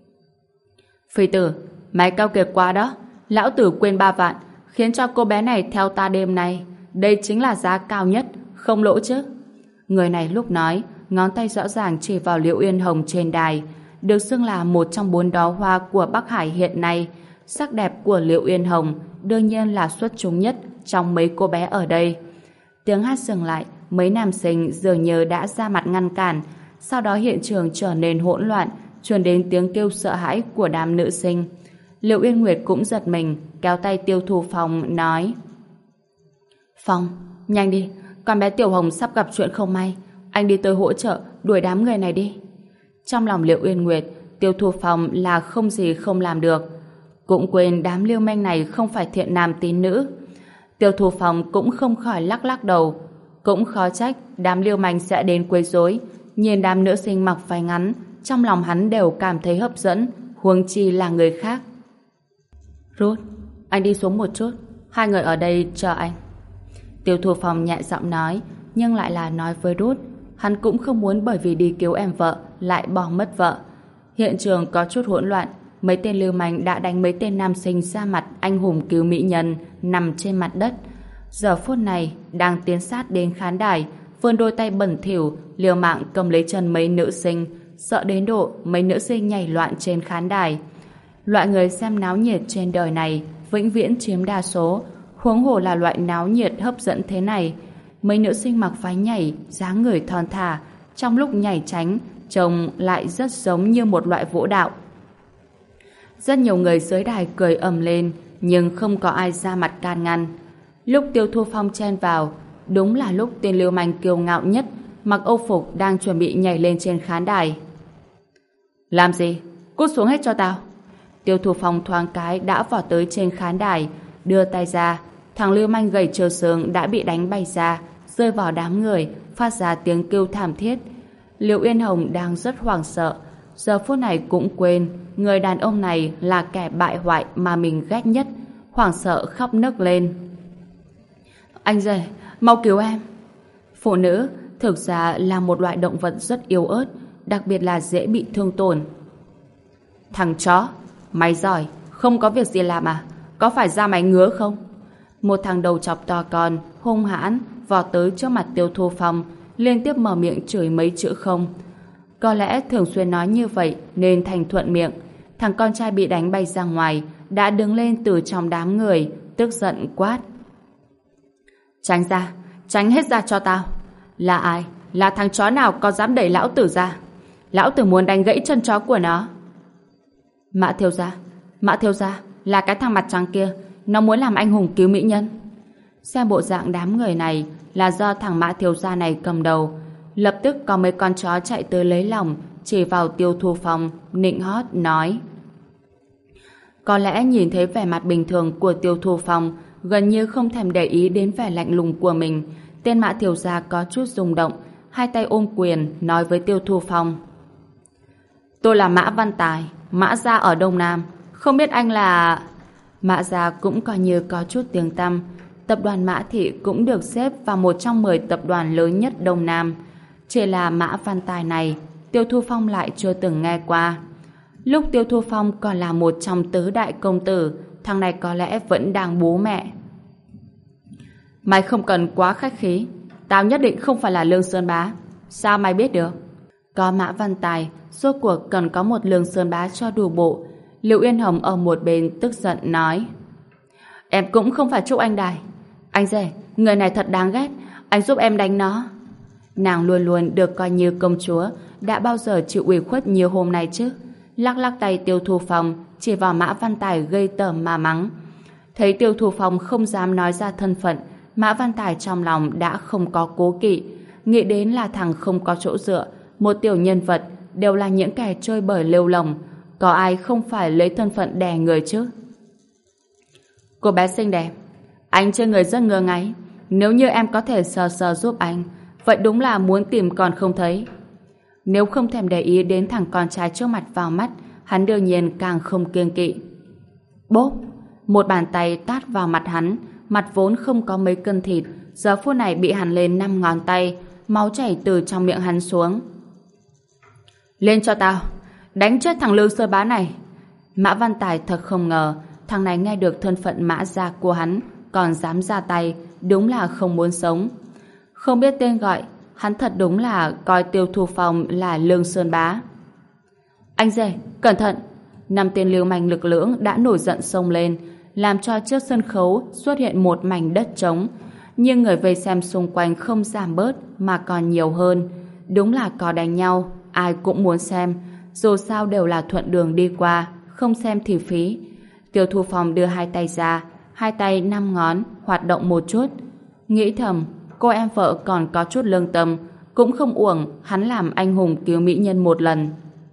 Phi tử, mày cao kiệt quá đó, lão tử quên 3 vạn, khiến cho cô bé này theo ta đêm nay, đây chính là giá cao nhất, không lỗ chứ? Người này lúc nói, ngón tay rõ ràng chỉ vào Liễu Uyên Hồng trên đài, được xưng là một trong 4 đóa hoa của Bắc Hải hiện nay. Sắc đẹp của Liễu Uyên Hồng đương nhiên là xuất chúng nhất trong mấy cô bé ở đây. Tiếng hát dừng lại, mấy nam sinh dường như đã ra mặt ngăn cản, sau đó hiện trường trở nên hỗn loạn, truyền đến tiếng kêu sợ hãi của đám nữ sinh. Liễu Uyên Nguyệt cũng giật mình, kéo tay Tiêu Thu Phong nói: Phong, nhanh đi, con bé Tiểu Hồng sắp gặp chuyện không may, anh đi tới hỗ trợ đuổi đám người này đi. Trong lòng Liễu Uyên Nguyệt, Tiêu Thu Phong là không gì không làm được, cũng quên đám lưu manh này không phải thiện nam tín nữ. Tiêu Thu Phong cũng không khỏi lắc lắc đầu, cũng khó trách đám lưu manh sẽ đến quấy rối. Nhìn đám nữ sinh mặc váy ngắn, trong lòng hắn đều cảm thấy hấp dẫn, huống chi là người khác. Ruth, anh đi xuống một chút, hai người ở đây chờ anh. Tiêu Thu Phong nhẹ giọng nói, nhưng lại là nói với Ruth. Hắn cũng không muốn bởi vì đi cứu em vợ lại bỏ mất vợ. Hiện trường có chút hỗn loạn, mấy tên lưu manh đã đánh mấy tên nam sinh ra mặt anh hùng cứu mỹ nhân nằm trên mặt đất. Giờ phút này đang tiến sát đến khán đài, vươn đôi tay bẩn thỉu liều mạng cầm lấy chân mấy nữ sinh, sợ đến độ mấy nữ sinh nhảy loạn trên khán đài. Loại người xem náo nhiệt trên đời này vĩnh viễn chiếm đa số, huống hồ là loại náo nhiệt hấp dẫn thế này. Mấy nữ sinh mặc váy nhảy, dáng người thon thả, trong lúc nhảy tránh, trông lại rất giống như một loại vũ đạo. Rất nhiều người dưới đài cười ầm lên, nhưng không có ai ra mặt can ngăn. Lúc Tiêu Thu Phong chen vào, đúng là lúc tên lưu manh kiêu ngạo nhất, mặc âu phục đang chuẩn bị nhảy lên trên khán đài. Làm gì? Cút xuống hết cho tao! Tiêu Thu Phong thoáng cái đã vọt tới trên khán đài, đưa tay ra. Thằng lưu manh gầy trơ xương đã bị đánh bay ra, rơi vào đám người, phát ra tiếng kêu thảm thiết. Liệu Yên Hồng đang rất hoảng sợ, giờ phút này cũng quên người đàn ông này là kẻ bại hoại mà mình ghét nhất, hoảng sợ khóc nấc lên. Anh rể, mau cứu em! Phụ nữ thực ra là một loại động vật rất yếu ớt, đặc biệt là dễ bị thương tổn. Thằng chó, mày giỏi, không có việc gì làm à? Có phải da mày ngứa không? Một thằng đầu chọc to con, hung hãn, vọt tới trước mặt Tiêu Thu Phong, liên tiếp mở miệng chửi mấy chữ không. Có lẽ thường xuyên nói như vậy nên thành thuận miệng. Thằng con trai bị đánh bay ra ngoài đã đứng lên từ trong đám người, tức giận quát. Tránh ra, tránh hết ra cho tao. Là ai? Là thằng chó nào có dám đẩy lão tử ra? Lão tử muốn đánh gãy chân chó của nó. Mã thiếu gia, là cái thằng mặt trắng kia, nó muốn làm anh hùng cứu mỹ nhân. Xem bộ dạng đám người này là do thằng Mã thiếu gia này cầm đầu. Lập tức có mấy con chó chạy tới lấy lòng, chỉ vào Tiêu Thu Phong, nịnh hót nói. Có lẽ nhìn thấy vẻ mặt bình thường của Tiêu Thu Phong, gần như không thèm để ý đến vẻ lạnh lùng của mình, tên Mã thiếu gia có chút rung động, hai tay ôm quyền nói với Tiêu Thu Phong. Tôi là Mã Văn Tài, Mã gia ở Đông Nam, không biết anh là... Mã gia cũng coi như có chút tiếng tăm. Tập đoàn Mã Thị cũng được xếp vào một trong 10 tập đoàn lớn nhất Đông Nam. Chỉ là Mã Văn Tài này, Tiêu Thu Phong lại chưa từng nghe qua. Lúc Tiêu Thu Phong còn là một trong tứ đại công tử, thằng này có lẽ vẫn đang bú mẹ. Mày không cần quá khách khí, tao nhất định không phải là Lương Sơn Bá. Sao mày biết được? Có Mã Văn Tài, rốt cuộc cần có một Lương Sơn Bá cho đủ bộ. Liệu Yên Hồng ở một bên tức giận nói. Em cũng không phải Trúc Anh Đài. Anh rể, người này thật đáng ghét, anh giúp em đánh nó. Nàng luôn luôn được coi như công chúa, đã bao giờ chịu ủy khuất nhiều hôm nay chứ? Lắc lắc tay Tiêu Thu Phong, chỉ vào Mã Văn Tài gây tởm mà mắng. Thấy Tiêu Thu Phong không dám nói ra thân phận, Mã Văn Tài trong lòng đã không có cố kỵ, nghĩ đến là thằng không có chỗ dựa, một tiểu nhân vật đều là những kẻ chơi bời lêu lồng, có ai không phải lấy thân phận đè người chứ? Cô bé xinh đẹp, anh chơi người rất ngơ ngáy, nếu như em có thể sờ sờ giúp anh, vậy đúng là muốn tìm còn không thấy. Nếu không thèm để ý đến thằng con trai trước mặt vào mắt, hắn đương nhiên càng không kiêng kỵ. Bốp! Một bàn tay tát vào mặt hắn, mặt vốn không có mấy cân thịt, giờ phút này bị hắn lên 5 ngón tay, máu chảy từ trong miệng hắn xuống. Lên cho tao! Đánh chết thằng Lương Sơn Bá này! Mã Văn Tài thật không ngờ, thằng này nghe được thân phận Mã gia của hắn, còn dám ra tay, đúng là không muốn sống. Không biết tên gọi, hắn thật đúng là coi Tiêu Thu Phong là Lương Sơn Bá. Anh rể, cẩn thận! 5 tên lưu manh lực lưỡng đã nổi giận xông lên, làm cho trước sân khấu xuất hiện một mảnh đất trống. Nhưng người vây xem xung quanh không giảm bớt mà còn nhiều hơn. Đúng là có đánh nhau, ai cũng muốn xem. Dù sao đều là thuận đường đi qua, không xem thì phí. Tiêu Thu Phong đưa hai tay ra, hai tay 5 ngón hoạt động một chút. Nghĩ thầm, cô em vợ còn có chút lương tâm, cũng không uổng hắn làm anh hùng cứu mỹ nhân một lần.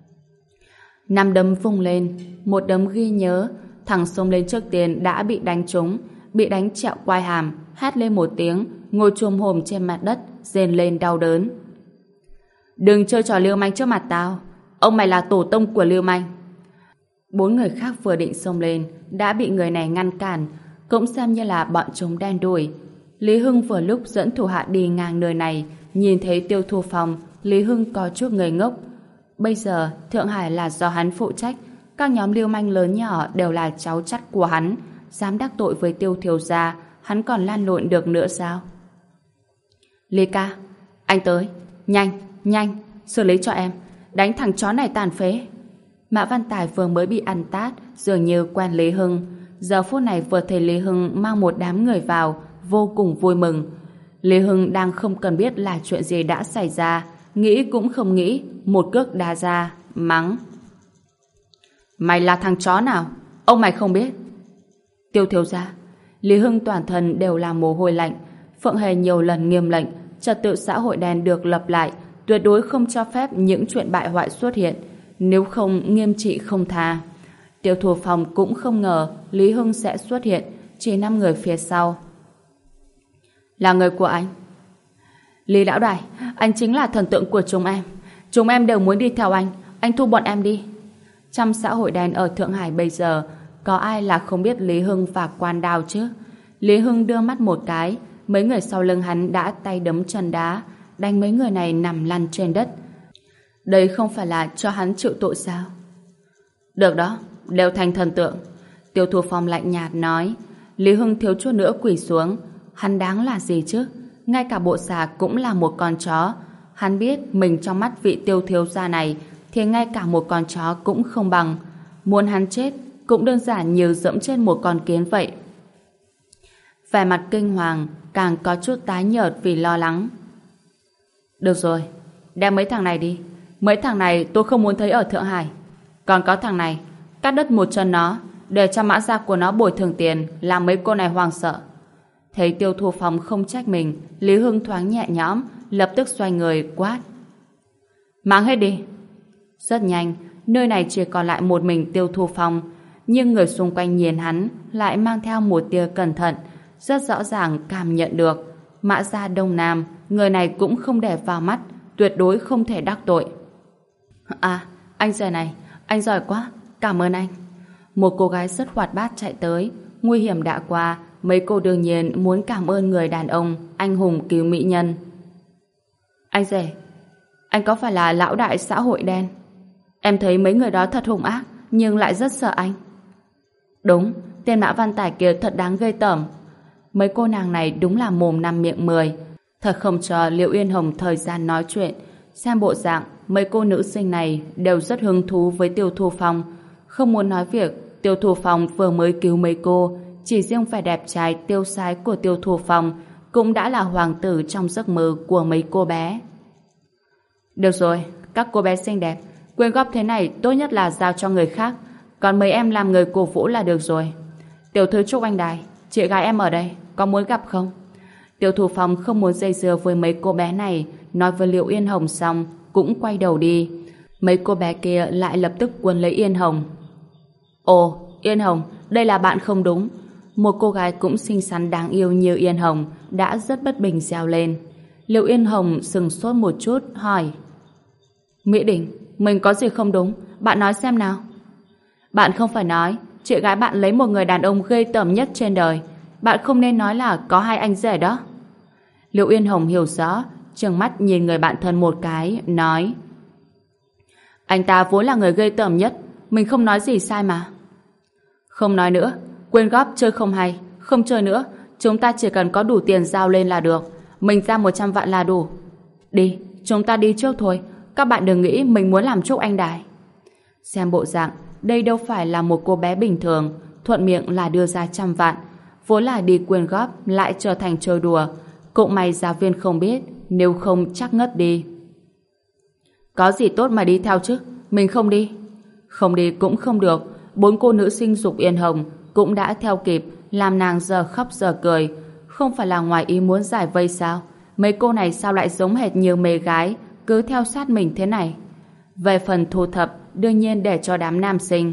5 đấm vung lên, một đấm ghi nhớ, thằng xông lên trước tiên đã bị đánh trúng, bị đánh trẹo quai hàm, hét lên một tiếng, ngồi chồm hổm trên mặt đất, rên lên đau đớn. Đừng chơi trò lưu manh trước mặt tao, ông mày là tổ tông của lưu manh. 4 người khác vừa định xông lên, đã bị người này ngăn cản, cũng xem như là bọn chúng đen đuổi. Lý Hưng vừa lúc dẫn thủ hạ đi ngang nơi này, nhìn thấy Tiêu Thu Phong, Lý Hưng có chút ngây ngốc. Bây giờ, Thượng Hải là do hắn phụ trách, các nhóm lưu manh lớn nhỏ đều là cháu chắt của hắn, dám đắc tội với Tiêu thiếu gia, hắn còn lan lộn được nữa sao? Lý ca, anh tới, nhanh, xử lý cho em, đánh thằng chó này tàn phế. Mã Văn Tài vừa mới bị ăn tát, dường như quen Lý Hưng. Giờ phút này vừa thấy Lý Hưng mang một đám người vào, vô cùng vui mừng. Lý Hưng đang không cần biết là chuyện gì đã xảy ra, nghĩ cũng không nghĩ, một cước đá ra, mắng. Mày là thằng chó nào? Ông mày không biết. Tiêu thiếu gia. Lý Hưng toàn thân đều là mồ hôi lạnh. Phượng Hề nhiều lần nghiêm lệnh, trật tự xã hội đen được lập lại, tuyệt đối không cho phép những chuyện bại hoại xuất hiện, nếu không nghiêm trị không tha. Tiêu Thủ Phong cũng không ngờ Lý Hưng sẽ xuất hiện, chỉ 5 người phía sau. Là người của anh. Lý lão đại, anh chính là thần tượng của chúng em đều muốn đi theo anh thu bọn em đi. Trong xã hội đen ở Thượng Hải bây giờ, có ai là không biết Lý Hưng và Quan Đào chứ? Lý Hưng đưa mắt một cái, mấy người sau lưng hắn đã tay đấm chân đá, đánh mấy người này nằm lăn trên đất. Đây không phải là cho hắn chịu tội sao? Được đó, đều thành thần tượng. Tiêu Thủ Phong lạnh nhạt nói. Lý Hưng thiếu chút nữa quỳ xuống. Hắn đáng là gì chứ? Ngay cả bộ xà cũng là một con chó. Hắn biết mình trong mắt vị Tiêu thiếu gia này thì ngay cả một con chó cũng không bằng. Muốn hắn chết cũng đơn giản như dẫm trên một con kiến vậy. Vẻ mặt kinh hoàng càng có chút tái nhợt vì lo lắng. Được rồi, đem mấy thằng này đi. Mấy thằng này tôi không muốn thấy ở Thượng Hải. Còn có thằng này, cắt đứt một chân nó, để cho mã gia của nó bồi thường tiền, làm mấy cô này hoang sợ. Thấy Tiêu Thủ Phong không trách mình, Lý Hưng thoáng nhẹ nhõm, lập tức xoay người quát. Mang hết đi. Rất nhanh, nơi này chỉ còn lại một mình Tiêu Thủ Phong, nhưng người xung quanh nhìn hắn lại mang theo một tia cẩn thận, rất rõ ràng cảm nhận được Mã gia Đông Nam, người này cũng không để vào mắt, tuyệt đối không thể đắc tội. À, anh rể này, anh giỏi quá, cảm ơn anh. Một cô gái rất hoạt bát chạy tới, nguy hiểm đã qua, mấy cô đương nhiên muốn cảm ơn người đàn ông anh hùng cứu mỹ nhân. Anh rể, anh có phải là lão đại xã hội đen? Em thấy mấy người đó thật hung ác, nhưng lại rất sợ anh. Đúng, tên Mã Văn Tài kia thật đáng ghê tởm. Mấy cô nàng này đúng là mồm 5 miệng 10. Thật không cho Liễu Yên Hồng thời gian nói chuyện. Xem bộ dạng, mấy cô nữ sinh này đều rất hứng thú với Tiêu Thủ Phong. Không muốn nói việc Tiêu Thủ Phong vừa mới cứu mấy cô, chỉ riêng vẻ đẹp trai tiêu sái của Tiêu Thủ Phong cũng đã là hoàng tử trong giấc mơ của mấy cô bé. Được rồi, các cô bé xinh đẹp, quyên góp thế này tốt nhất là giao cho người khác, còn mấy em làm người cổ vũ là được rồi. Tiểu thư Trúc Anh Đài, chị gái em ở đây, có muốn gặp không? Tiêu Thủ Phong không muốn dây dưa với mấy cô bé này, nói với Liễu Yên Hồng xong cũng quay đầu đi. Mấy cô bé kia lại lập tức quấn lấy Yên Hồng. Ồ, Yên Hồng, đây là bạn không đúng. Một cô gái cũng xinh xắn đáng yêu như Yên Hồng đã rất bất bình reo lên. Liễu Yên Hồng sừng sốt một chút hỏi. Mỹ Đình, mình có gì không đúng? Bạn nói xem nào. Bạn không phải nói chị gái bạn lấy một người đàn ông ghê tởm nhất trên đời. Bạn không nên nói là có 2 anh rể đó. Liễu Yên Hồng hiểu rõ, trừng mắt nhìn người bạn thân một cái, nói. Anh ta vốn là người ghê tởm nhất, mình không nói gì sai mà. Không nói nữa, quyên góp chơi không hay, không chơi nữa, chúng ta chỉ cần có đủ tiền giao lên là được, mình ra 100 vạn là đủ. Đi, chúng ta đi trước thôi, các bạn đừng nghĩ mình muốn làm Trúc Anh Đài. Xem bộ dạng, đây đâu phải là một cô bé bình thường, thuận miệng là đưa ra 100 vạn, vốn là đi quyên góp lại trở thành chơi đùa. Cũng may giáo viên không biết, nếu không chắc ngất đi. Có gì tốt mà đi theo chứ, mình không đi. Không đi cũng không được. 4 cô nữ sinh dục Yên Hồng cũng đã theo kịp, làm nàng giờ khóc giờ cười. Không phải là ngoài ý muốn giải vây sao? Mấy cô này sao lại giống hệt như mê gái, cứ theo sát mình thế này? Về phần thu thập, đương nhiên để cho đám nam sinh.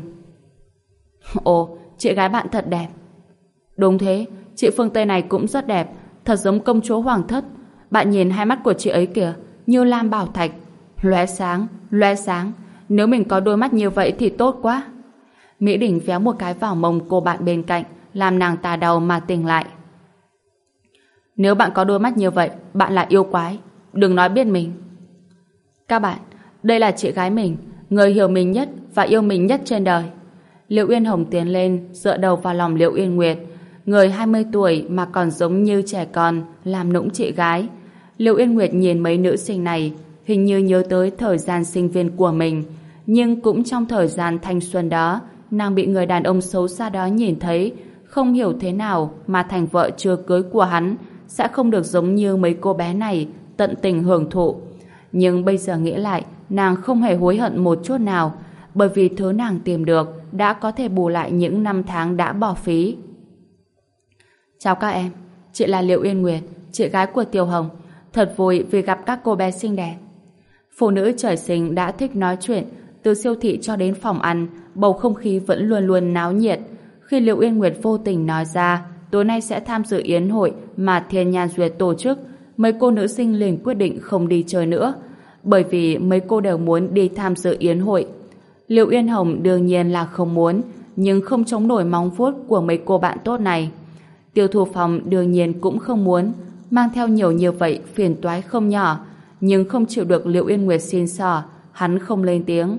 Ồ, chị gái bạn thật đẹp. Đúng thế, chị phương Tây này cũng rất đẹp, thật giống công chúa hoàng thất. Bạn nhìn hai mắt của chị ấy kìa, như lam bảo thạch, lóe sáng, lóe sáng. Nếu mình có đôi mắt như vậy thì tốt quá. Mỹ Đình véo một cái vào mông cô bạn bên cạnh, làm nàng tà đầu mà tỉnh lại. Nếu bạn có đôi mắt như vậy, bạn là yêu quái, đừng nói biết mình. Các bạn, đây là chị gái mình, người hiểu mình nhất và yêu mình nhất trên đời. Liễu Yên Hồng tiến lên, dựa đầu vào lòng Liễu Yên Nguyệt. Người 20 tuổi mà còn giống như trẻ con, làm nũng chị gái. Liễu Yên Nguyệt nhìn mấy nữ sinh này, hình như nhớ tới thời gian sinh viên của mình. Nhưng cũng trong thời gian thanh xuân đó, nàng bị người đàn ông xấu xa đó nhìn thấy, không hiểu thế nào mà thành vợ chưa cưới của hắn sẽ không được giống như mấy cô bé này tận tình hưởng thụ. Nhưng bây giờ nghĩ lại, nàng không hề hối hận một chút nào, bởi vì thứ nàng tìm được đã có thể bù lại những năm tháng đã bỏ phí. Chào các em, chị là Liệu Yên Nguyệt, chị gái của Tiểu Hồng. Thật vui vì gặp các cô bé xinh đẹp. Phụ nữ trời sinh đã thích nói chuyện, từ siêu thị cho đến phòng ăn, bầu không khí vẫn luôn luôn náo nhiệt. Khi Liệu Yên Nguyệt vô tình nói ra tối nay sẽ tham dự yến hội mà Thiên Nhan Duyệt tổ chức, mấy cô nữ sinh liền quyết định không đi chơi nữa, bởi vì mấy cô đều muốn đi tham dự yến hội. Liệu Yên Hồng đương nhiên là không muốn, nhưng không chống nổi móng vuốt của mấy cô bạn tốt này. Tiêu Thu Phong đương nhiên cũng không muốn, mang theo nhiều như vậy phiền toái không nhỏ, nhưng không chịu được Liệu Yên Nguyệt xin xỏ, hắn không lên tiếng.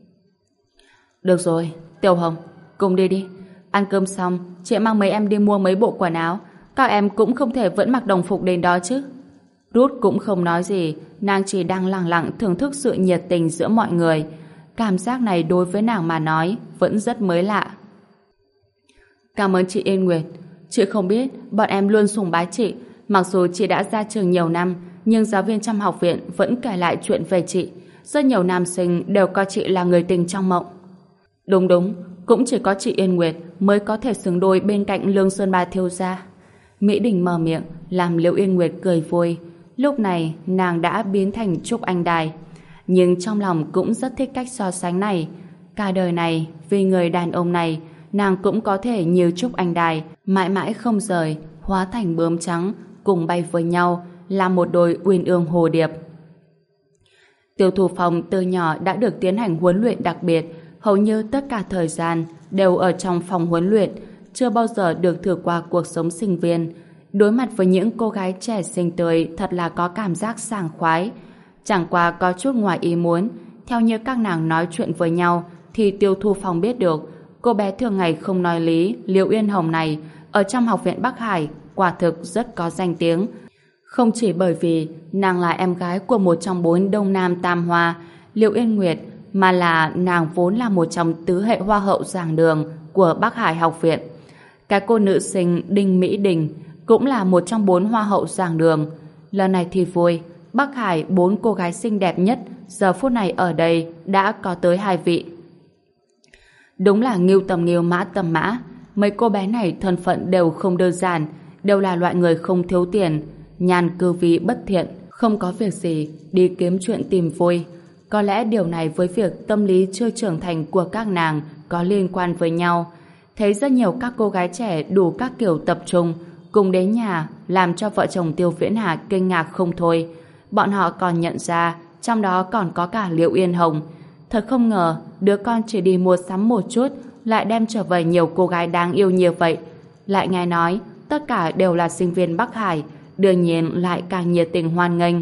Được rồi, Tiểu Hồng, cùng đi đi. Ăn cơm xong, chị mang mấy em đi mua mấy bộ quần áo. Các em cũng không thể vẫn mặc đồng phục đến đó chứ. Ruth cũng không nói gì, nàng chỉ đang lặng lặng thưởng thức sự nhiệt tình giữa mọi người. Cảm giác này đối với nàng mà nói vẫn rất mới lạ. Cảm ơn chị Yên Nguyệt. Chị không biết, bọn em luôn sùng bái chị. Mặc dù chị đã ra trường nhiều năm, nhưng giáo viên trong học viện vẫn kể lại chuyện về chị. Rất nhiều nam sinh đều coi chị là người tình trong mộng. Đúng, cũng chỉ có chị Yên Nguyệt mới có thể xứng đôi bên cạnh Lương Sơn Ba thiếu gia. Mỹ Đình mở miệng, làm Liễu Yên Nguyệt cười vui. Lúc này, nàng đã biến thành Trúc Anh Đài. Nhưng trong lòng cũng rất thích cách so sánh này. Cả đời này, vì người đàn ông này, nàng cũng có thể như Trúc Anh Đài, mãi mãi không rời, hóa thành bướm trắng, cùng bay với nhau, là một đôi uyên ương hồ điệp. Tiêu Thu Phong từ nhỏ đã được tiến hành huấn luyện đặc biệt, hầu như tất cả thời gian đều ở trong phòng huấn luyện, chưa bao giờ được thử qua cuộc sống sinh viên. Đối mặt với những cô gái trẻ xinh tươi thật là có cảm giác sảng khoái. Chẳng qua có chút ngoài ý muốn, theo như các nàng nói chuyện với nhau thì Tiêu Thu Phong biết được cô bé thường ngày không nói lý Liễu Yên Hồng này ở trong học viện Bắc Hải quả thực rất có danh tiếng. Không chỉ bởi vì nàng là em gái của một trong 4 Đông Nam Tam Hoa, Liễu Yên Nguyệt, mà là nàng vốn là một trong tứ hệ hoa hậu giảng đường của Bắc Hải học viện. Cái cô nữ sinh Đinh Mỹ Đình cũng là một trong 4 hoa hậu giảng đường. Lần này thì vui, Bắc Hải 4 cô gái xinh đẹp nhất giờ phút này ở đây đã có tới 2 vị. Đúng là ngưu tầm ngưu mã tầm mã. Mấy cô bé này thân phận đều không đơn giản, đều là loại người không thiếu tiền, nhàn cư vi bất thiện, không có việc gì đi kiếm chuyện tìm vui. Có lẽ điều này với việc tâm lý chưa trưởng thành của các nàng có liên quan với nhau. Thấy rất nhiều các cô gái trẻ đủ các kiểu tập trung cùng đến nhà, làm cho vợ chồng Tiêu Viễn Hà kinh ngạc không thôi. Bọn họ còn nhận ra trong đó còn có cả Liễu Yên Hồng. Thật không ngờ đứa con chỉ đi mua sắm một chút lại đem trở về nhiều cô gái đáng yêu như vậy. Lại nghe nói tất cả đều là sinh viên Bắc Hải, đương nhiên lại càng nhiệt tình hoan nghênh.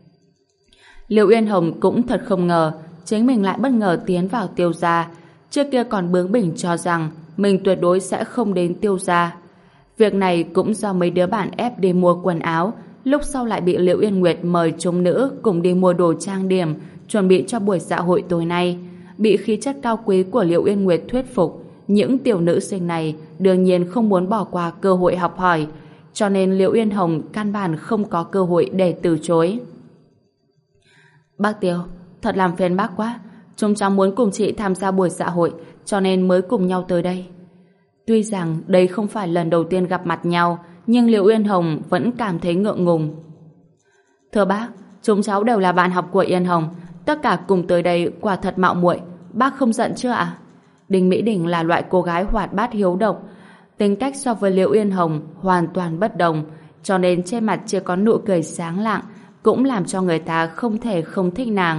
Liễu Yên Hồng cũng thật không ngờ chính mình lại bất ngờ tiến vào Tiêu gia. Trước kia còn bướng bỉnh cho rằng mình tuyệt đối sẽ không đến Tiêu gia. Việc này cũng do mấy đứa bạn ép đi mua quần áo, lúc sau lại bị Liễu Yên Nguyệt mời chúng nữ cùng đi mua đồ trang điểm, chuẩn bị cho buổi dạ hội tối nay. Bị khí chất cao quý của Liễu Yên Nguyệt thuyết phục, những tiểu nữ sinh này đương nhiên không muốn bỏ qua cơ hội học hỏi, cho nên Liễu Yên Hồng căn bản không có cơ hội để từ chối. Bác Tiêu, thật làm phiền bác quá. Chúng cháu muốn cùng chị tham gia buổi dạ hội, cho nên mới cùng nhau tới đây. Tuy rằng đây không phải lần đầu tiên gặp mặt nhau, nhưng Liễu Yên Hồng vẫn cảm thấy ngượng ngùng. Thưa bác, chúng cháu đều là bạn học của Yên Hồng, tất cả cùng tới đây quả thật mạo muội, bác không giận chứ ạ? Đinh Mỹ Đình là loại cô gái hoạt bát hiếu động, tính cách so với Liễu Yên Hồng hoàn toàn bất đồng, cho nên trên mặt chỉ có nụ cười sáng lạng, cũng làm cho người ta không thể không thích nàng.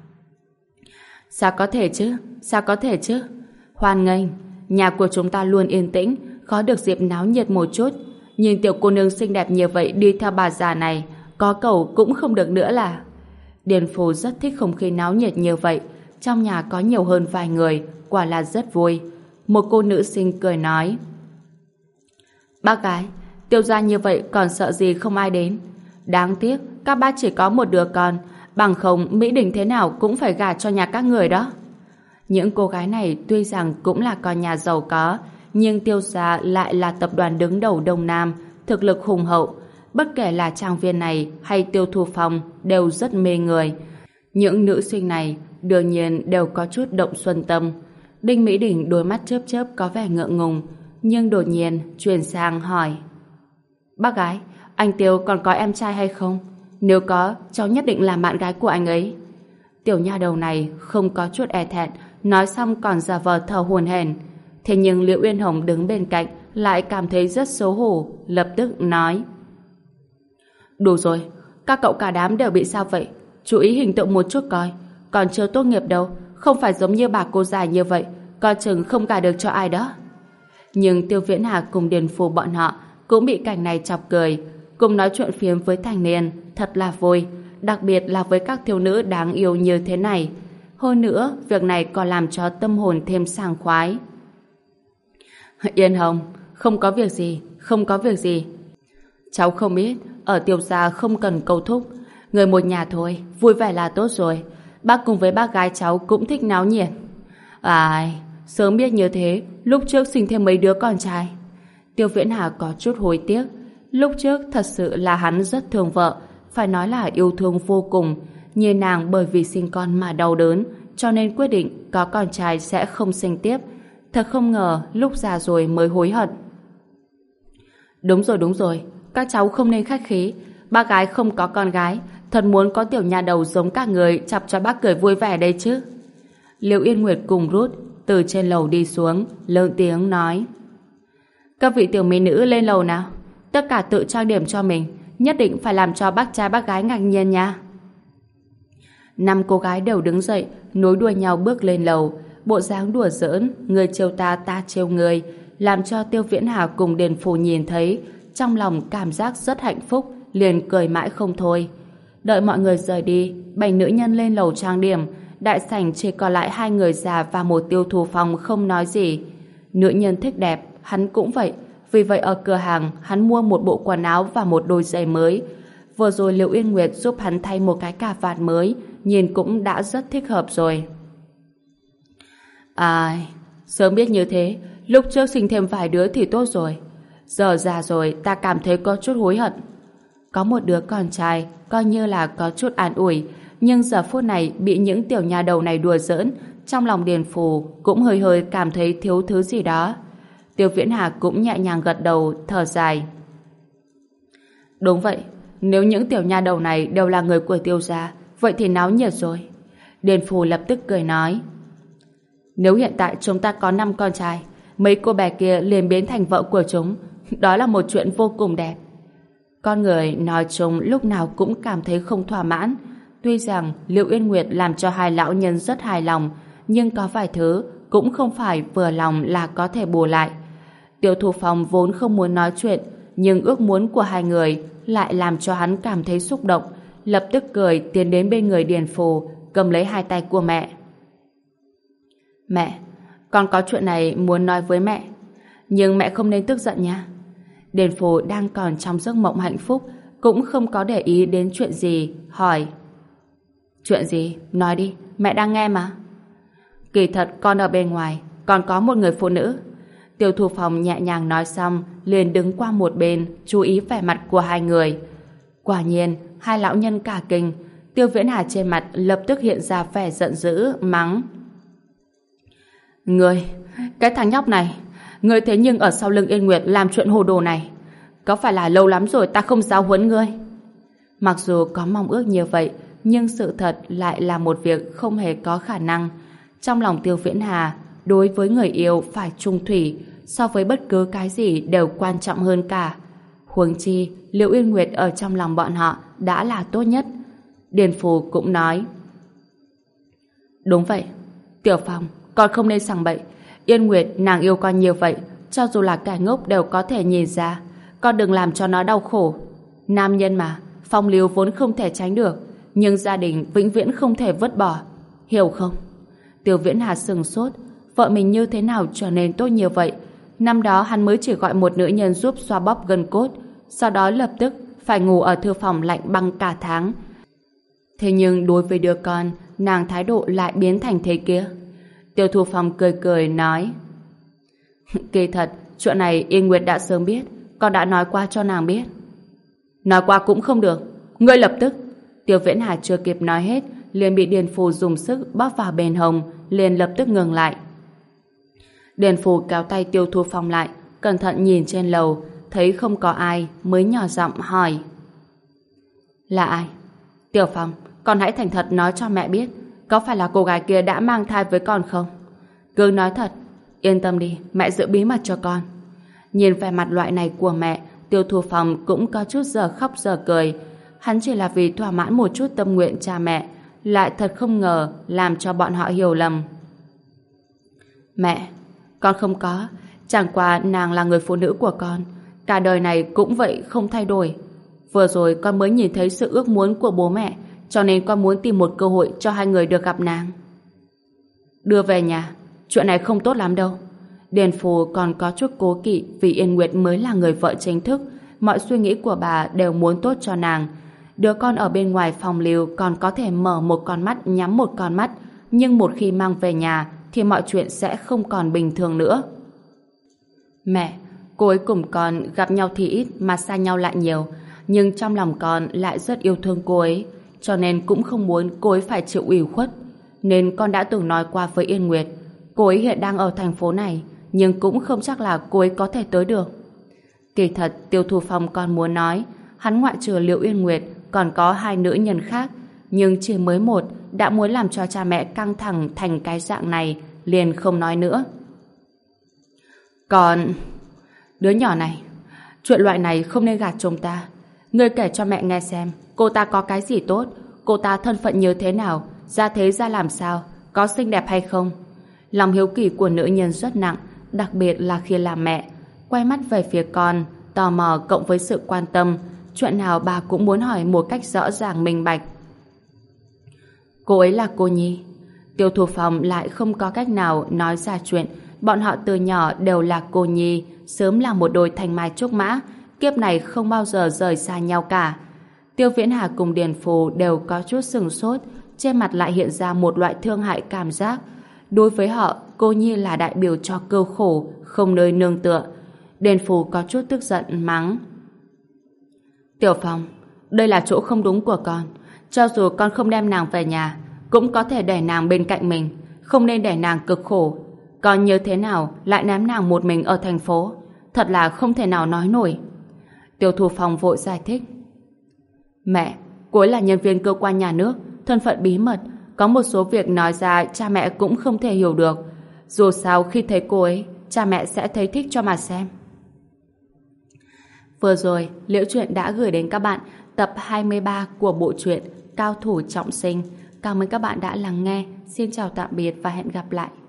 Sao có thể chứ? Hoan nghênh, nhà của chúng ta luôn yên tĩnh, khó được dịp náo nhiệt một chút. Nhìn tiểu cô nương xinh đẹp như vậy đi theo bà già này, có cầu cũng không được nữa là. Điền Phù rất thích không khí náo nhiệt như vậy, trong nhà có nhiều hơn vài người, quả là rất vui. Một cô nữ sinh cười nói: Bác gái, Tiêu gia như vậy còn sợ gì không ai đến. Đáng tiếc các bác chỉ có một đứa con, bằng không Mỹ Đình thế nào cũng phải gả cho nhà các người đó. Những cô gái này tuy rằng cũng là con nhà giàu có, nhưng Tiêu gia lại là tập đoàn đứng đầu Đông Nam, thực lực hùng hậu. Bất kể là trang viên này hay Tiêu Thu Phong đều rất mê người. Những nữ sinh này đương nhiên đều có chút động xuân tâm. Đinh Mỹ Đình đôi mắt chớp chớp có vẻ ngượng ngùng, nhưng đột nhiên chuyển sang hỏi: Bác gái, anh Tiêu còn có em trai hay không? Nếu có, cháu nhất định là bạn gái của anh ấy. Tiểu nha đầu này không có chút e thẹn, nói xong còn giả vờ thở hổn hển. Thế nhưng Liễu Uyên Hồng đứng bên cạnh lại cảm thấy rất xấu hổ, lập tức nói: Đủ rồi, các cậu cả đám đều bị sao vậy? Chú ý hình tượng một chút coi, còn chưa tốt nghiệp đâu, không phải giống như bà cô dài như vậy, coi chừng không gả được cho ai đó. Nhưng Tiêu Viễn Hà cùng Điền Phù bọn họ cũng bị cảnh này chọc cười, cùng nói chuyện phiếm với thanh niên, thật là vui, đặc biệt là với các thiếu nữ đáng yêu như thế này. Hơn nữa, việc này còn làm cho tâm hồn thêm sảng khoái. Yên Hồng, không có việc gì, không có việc gì. Cháu không biết, ở Tiêu gia không cần câu thúc, người một nhà thôi, vui vẻ là tốt rồi. Bác cùng với bác gái cháu cũng thích náo nhiệt. Ai, sớm biết như thế, lúc trước sinh thêm mấy đứa con trai. Tiêu Viễn Hà có chút hối tiếc. Lúc trước thật sự là hắn rất thương vợ, phải nói là yêu thương vô cùng. Như nàng bởi vì sinh con mà đau đớn, cho nên quyết định có con trai sẽ không sinh tiếp. Thật không ngờ lúc già rồi mới hối hận. Đúng rồi, các cháu không nên khách khí. Bác gái không có con gái, thật muốn có tiểu nha đầu giống các người chọc cho bác cười vui vẻ đây chứ. Liễu Yên Nguyệt cùng Ruth từ trên lầu đi xuống, lớn tiếng nói: Các vị tiểu mỹ nữ lên lầu nào, tất cả tự trang điểm cho mình, nhất định phải làm cho bác trai bác gái ngạc nhiên nha. 5 cô gái đều đứng dậy, nối đuôi nhau bước lên lầu, bộ dáng đùa giỡn, người trêu ta trêu người, làm cho Tiêu Viễn Hà cùng Điền Phù nhìn thấy, trong lòng cảm giác rất hạnh phúc, liền cười mãi không thôi. Đợi mọi người rời đi, 7 nữ nhân lên lầu trang điểm, đại sảnh chỉ còn lại 2 người già và một Tiêu Thu Phong không nói gì. Nữ nhân thích đẹp, hắn cũng vậy, vì vậy ở cửa hàng hắn mua một bộ quần áo và một đôi giày mới. Vừa rồi Liễu Yên Nguyệt giúp hắn thay một cái cà vạt mới, nhìn cũng đã rất thích hợp rồi. Ai, sớm biết như thế, lúc trước sinh thêm vài đứa thì tốt rồi. Giờ già rồi ta cảm thấy có chút hối hận. Có một đứa con trai, coi như là có chút an ủi, nhưng giờ phút này bị những tiểu nha đầu này đùa giỡn, trong lòng Điền Phù cũng hơi hơi cảm thấy thiếu thứ gì đó. Tiêu Viễn Hà cũng nhẹ nhàng gật đầu, thở dài. Đúng vậy, nếu những tiểu nha đầu này đều là người của Tiêu gia, vậy thì náo nhiệt rồi. Điền Phù lập tức cười nói: Nếu hiện tại chúng ta có 5 con trai, mấy cô bé kia liền biến thành vợ của chúng, đó là một chuyện vô cùng đẹp. Con người nói chung lúc nào cũng cảm thấy không thỏa mãn. Tuy rằng Liễu Yên Nguyệt làm cho 2 lão nhân rất hài lòng, nhưng có vài thứ cũng không phải vừa lòng là có thể bù lại. Tiêu Thu Phong vốn không muốn nói chuyện, nhưng ước muốn của 2 người lại làm cho hắn cảm thấy xúc động, lập tức cười tiến đến bên người Điền Phù, cầm lấy 2 tay của mẹ. Mẹ, con có chuyện này muốn nói với mẹ, nhưng mẹ không nên tức giận nha. Điền Phù đang còn trong giấc mộng hạnh phúc, cũng không có để ý đến chuyện gì, hỏi: Chuyện gì? Nói đi, mẹ đang nghe mà. Kỳ thật con ở bên ngoài còn có một người phụ nữ. Tiêu Thu Phong nhẹ nhàng nói xong, liền đứng qua một bên, chú ý vẻ mặt của 2 người. Quả nhiên, 2 lão nhân cả kinh. Tiêu Viễn Hà trên mặt lập tức hiện ra vẻ giận dữ, mắng: Ngươi, cái thằng nhóc này, ngươi thế nhưng ở sau lưng Yên Nguyệt làm chuyện hồ đồ này. Có phải là lâu lắm rồi ta không giáo huấn ngươi? Mặc dù có mong ước như vậy, nhưng sự thật lại là một việc không hề có khả năng. Trong lòng Tiêu Viễn Hà, đối với người yêu phải trung thủy, so với bất cứ cái gì đều quan trọng hơn cả. Huống chi, Liễu Yên Nguyệt ở trong lòng bọn họ đã là tốt nhất. Điền Phù cũng nói: Đúng vậy, Tiểu Phong, con không nên sằng bậy. Yên Nguyệt nàng yêu con nhiều vậy, cho dù là kẻ ngốc đều có thể nhìn ra. Con đừng làm cho nó đau khổ. Nam nhân mà, phong lưu vốn không thể tránh được, nhưng gia đình vĩnh viễn không thể vứt bỏ, hiểu không? Tiêu Viễn Hà sừng sốt, vợ mình như thế nào trở nên tốt như vậy? Năm đó hắn mới chỉ gọi một nữ nhân giúp xoa bóp gân cốt, sau đó lập tức phải ngủ ở thư phòng lạnh băng cả tháng. Thế nhưng đối với đứa con, nàng thái độ lại biến thành thế kia. Tiêu Thu Phong cười cười nói: Kỳ thật, chuyện này Yên Nguyệt đã sớm biết, con đã nói qua cho nàng biết. Nói qua cũng không được, ngươi lập tức. Tiêu Viễn Hà chưa kịp nói hết, liền bị Điền Phù dùng sức bóp vào bên hông, liền lập tức ngừng lại. Điền Phù kéo tay Tiêu Thu Phong lại, cẩn thận nhìn trên lầu, thấy không có ai, mới nhỏ giọng hỏi: Là ai? Tiểu Phong, con hãy thành thật nói cho mẹ biết, có phải là cô gái kia đã mang thai với con không? Cứ nói thật, yên tâm đi, mẹ giữ bí mật cho con. Nhìn vẻ mặt loại này của mẹ, Tiêu Thu Phong cũng có chút giờ khóc giờ cười. Hắn chỉ là vì thỏa mãn một chút tâm nguyện cha mẹ, lại thật không ngờ làm cho bọn họ hiểu lầm. Mẹ, con không có, chẳng qua nàng là người phụ nữ của con, cả đời này cũng vậy không thay đổi. Vừa rồi con mới nhìn thấy sự ước muốn của bố mẹ, cho nên con muốn tìm một cơ hội cho hai người được gặp nàng. Đưa về nhà, chuyện này không tốt lắm đâu. Điền Phù còn có chút cố kỵ vì Yên Nguyệt mới là người vợ chính thức, mọi suy nghĩ của bà đều muốn tốt cho nàng. Đứa con ở bên ngoài phòng lưu còn có thể mở một con mắt nhắm một con mắt, nhưng một khi mang về nhà thì mọi chuyện sẽ không còn bình thường nữa. Mẹ, cô ấy cùng con gặp nhau thì ít mà xa nhau lại nhiều, nhưng trong lòng con lại rất yêu thương cô ấy, cho nên cũng không muốn cô ấy phải chịu ủy khuất. Nên con đã từng nói qua với Yên Nguyệt, cô ấy hiện đang ở thành phố này, nhưng cũng không chắc là cô ấy có thể tới được. Kỳ thật, Tiêu Thu Phong còn muốn nói, hắn ngoại trừ Liễu Yên Nguyệt còn có hai nữ nhân khác, nhưng chỉ mới một đã muốn làm cho cha mẹ căng thẳng thành cái dạng này, liền không nói nữa. Còn đứa nhỏ này, chuyện loại này không nên gạt chúng ta. Ngươi kể cho mẹ nghe xem, cô ta có cái gì tốt, cô ta thân phận như thế nào, ra thế ra làm sao, có xinh đẹp hay không. Lòng hiếu kỳ của nữ nhân rất nặng, đặc biệt là khi làm mẹ. Quay mắt về phía con, tò mò cộng với sự quan tâm, chuyện nào bà cũng muốn hỏi một cách rõ ràng minh bạch. Cô ấy là cô Nhi. Tiêu Thu Phong lại không có cách nào nói ra chuyện bọn họ từ nhỏ đều là cô Nhi, sớm là một đôi thanh mai trúc mã, kiếp này không bao giờ rời xa nhau cả. Tiêu Viễn Hà cùng Điền Phù đều có chút sừng sốt, trên mặt lại hiện ra một loại thương hại cảm giác. Đối với họ, cô Nhi là đại biểu cho cơ khổ, không nơi nương tựa. Điền Phù có chút tức giận mắng: Tiểu Phong, đây là chỗ không đúng của con. Cho dù con không đem nàng về nhà, cũng có thể để nàng bên cạnh mình, không nên để nàng cực khổ. Con như thế nào lại ném nàng một mình ở thành phố, thật là không thể nào nói nổi. Tiêu Thu Phong vội giải thích: Mẹ, cô ấy là nhân viên cơ quan nhà nước, thân phận bí mật, có một số việc nói ra cha mẹ cũng không thể hiểu được. Dù sao khi thấy cô ấy, cha mẹ sẽ thấy thích cho mà xem. Vừa rồi, Liễu Chuyện đã gửi đến các bạn tập 23 của bộ truyện Cao Thủ Trọng Sinh. Cảm ơn các bạn đã lắng nghe. Xin chào tạm biệt và hẹn gặp lại.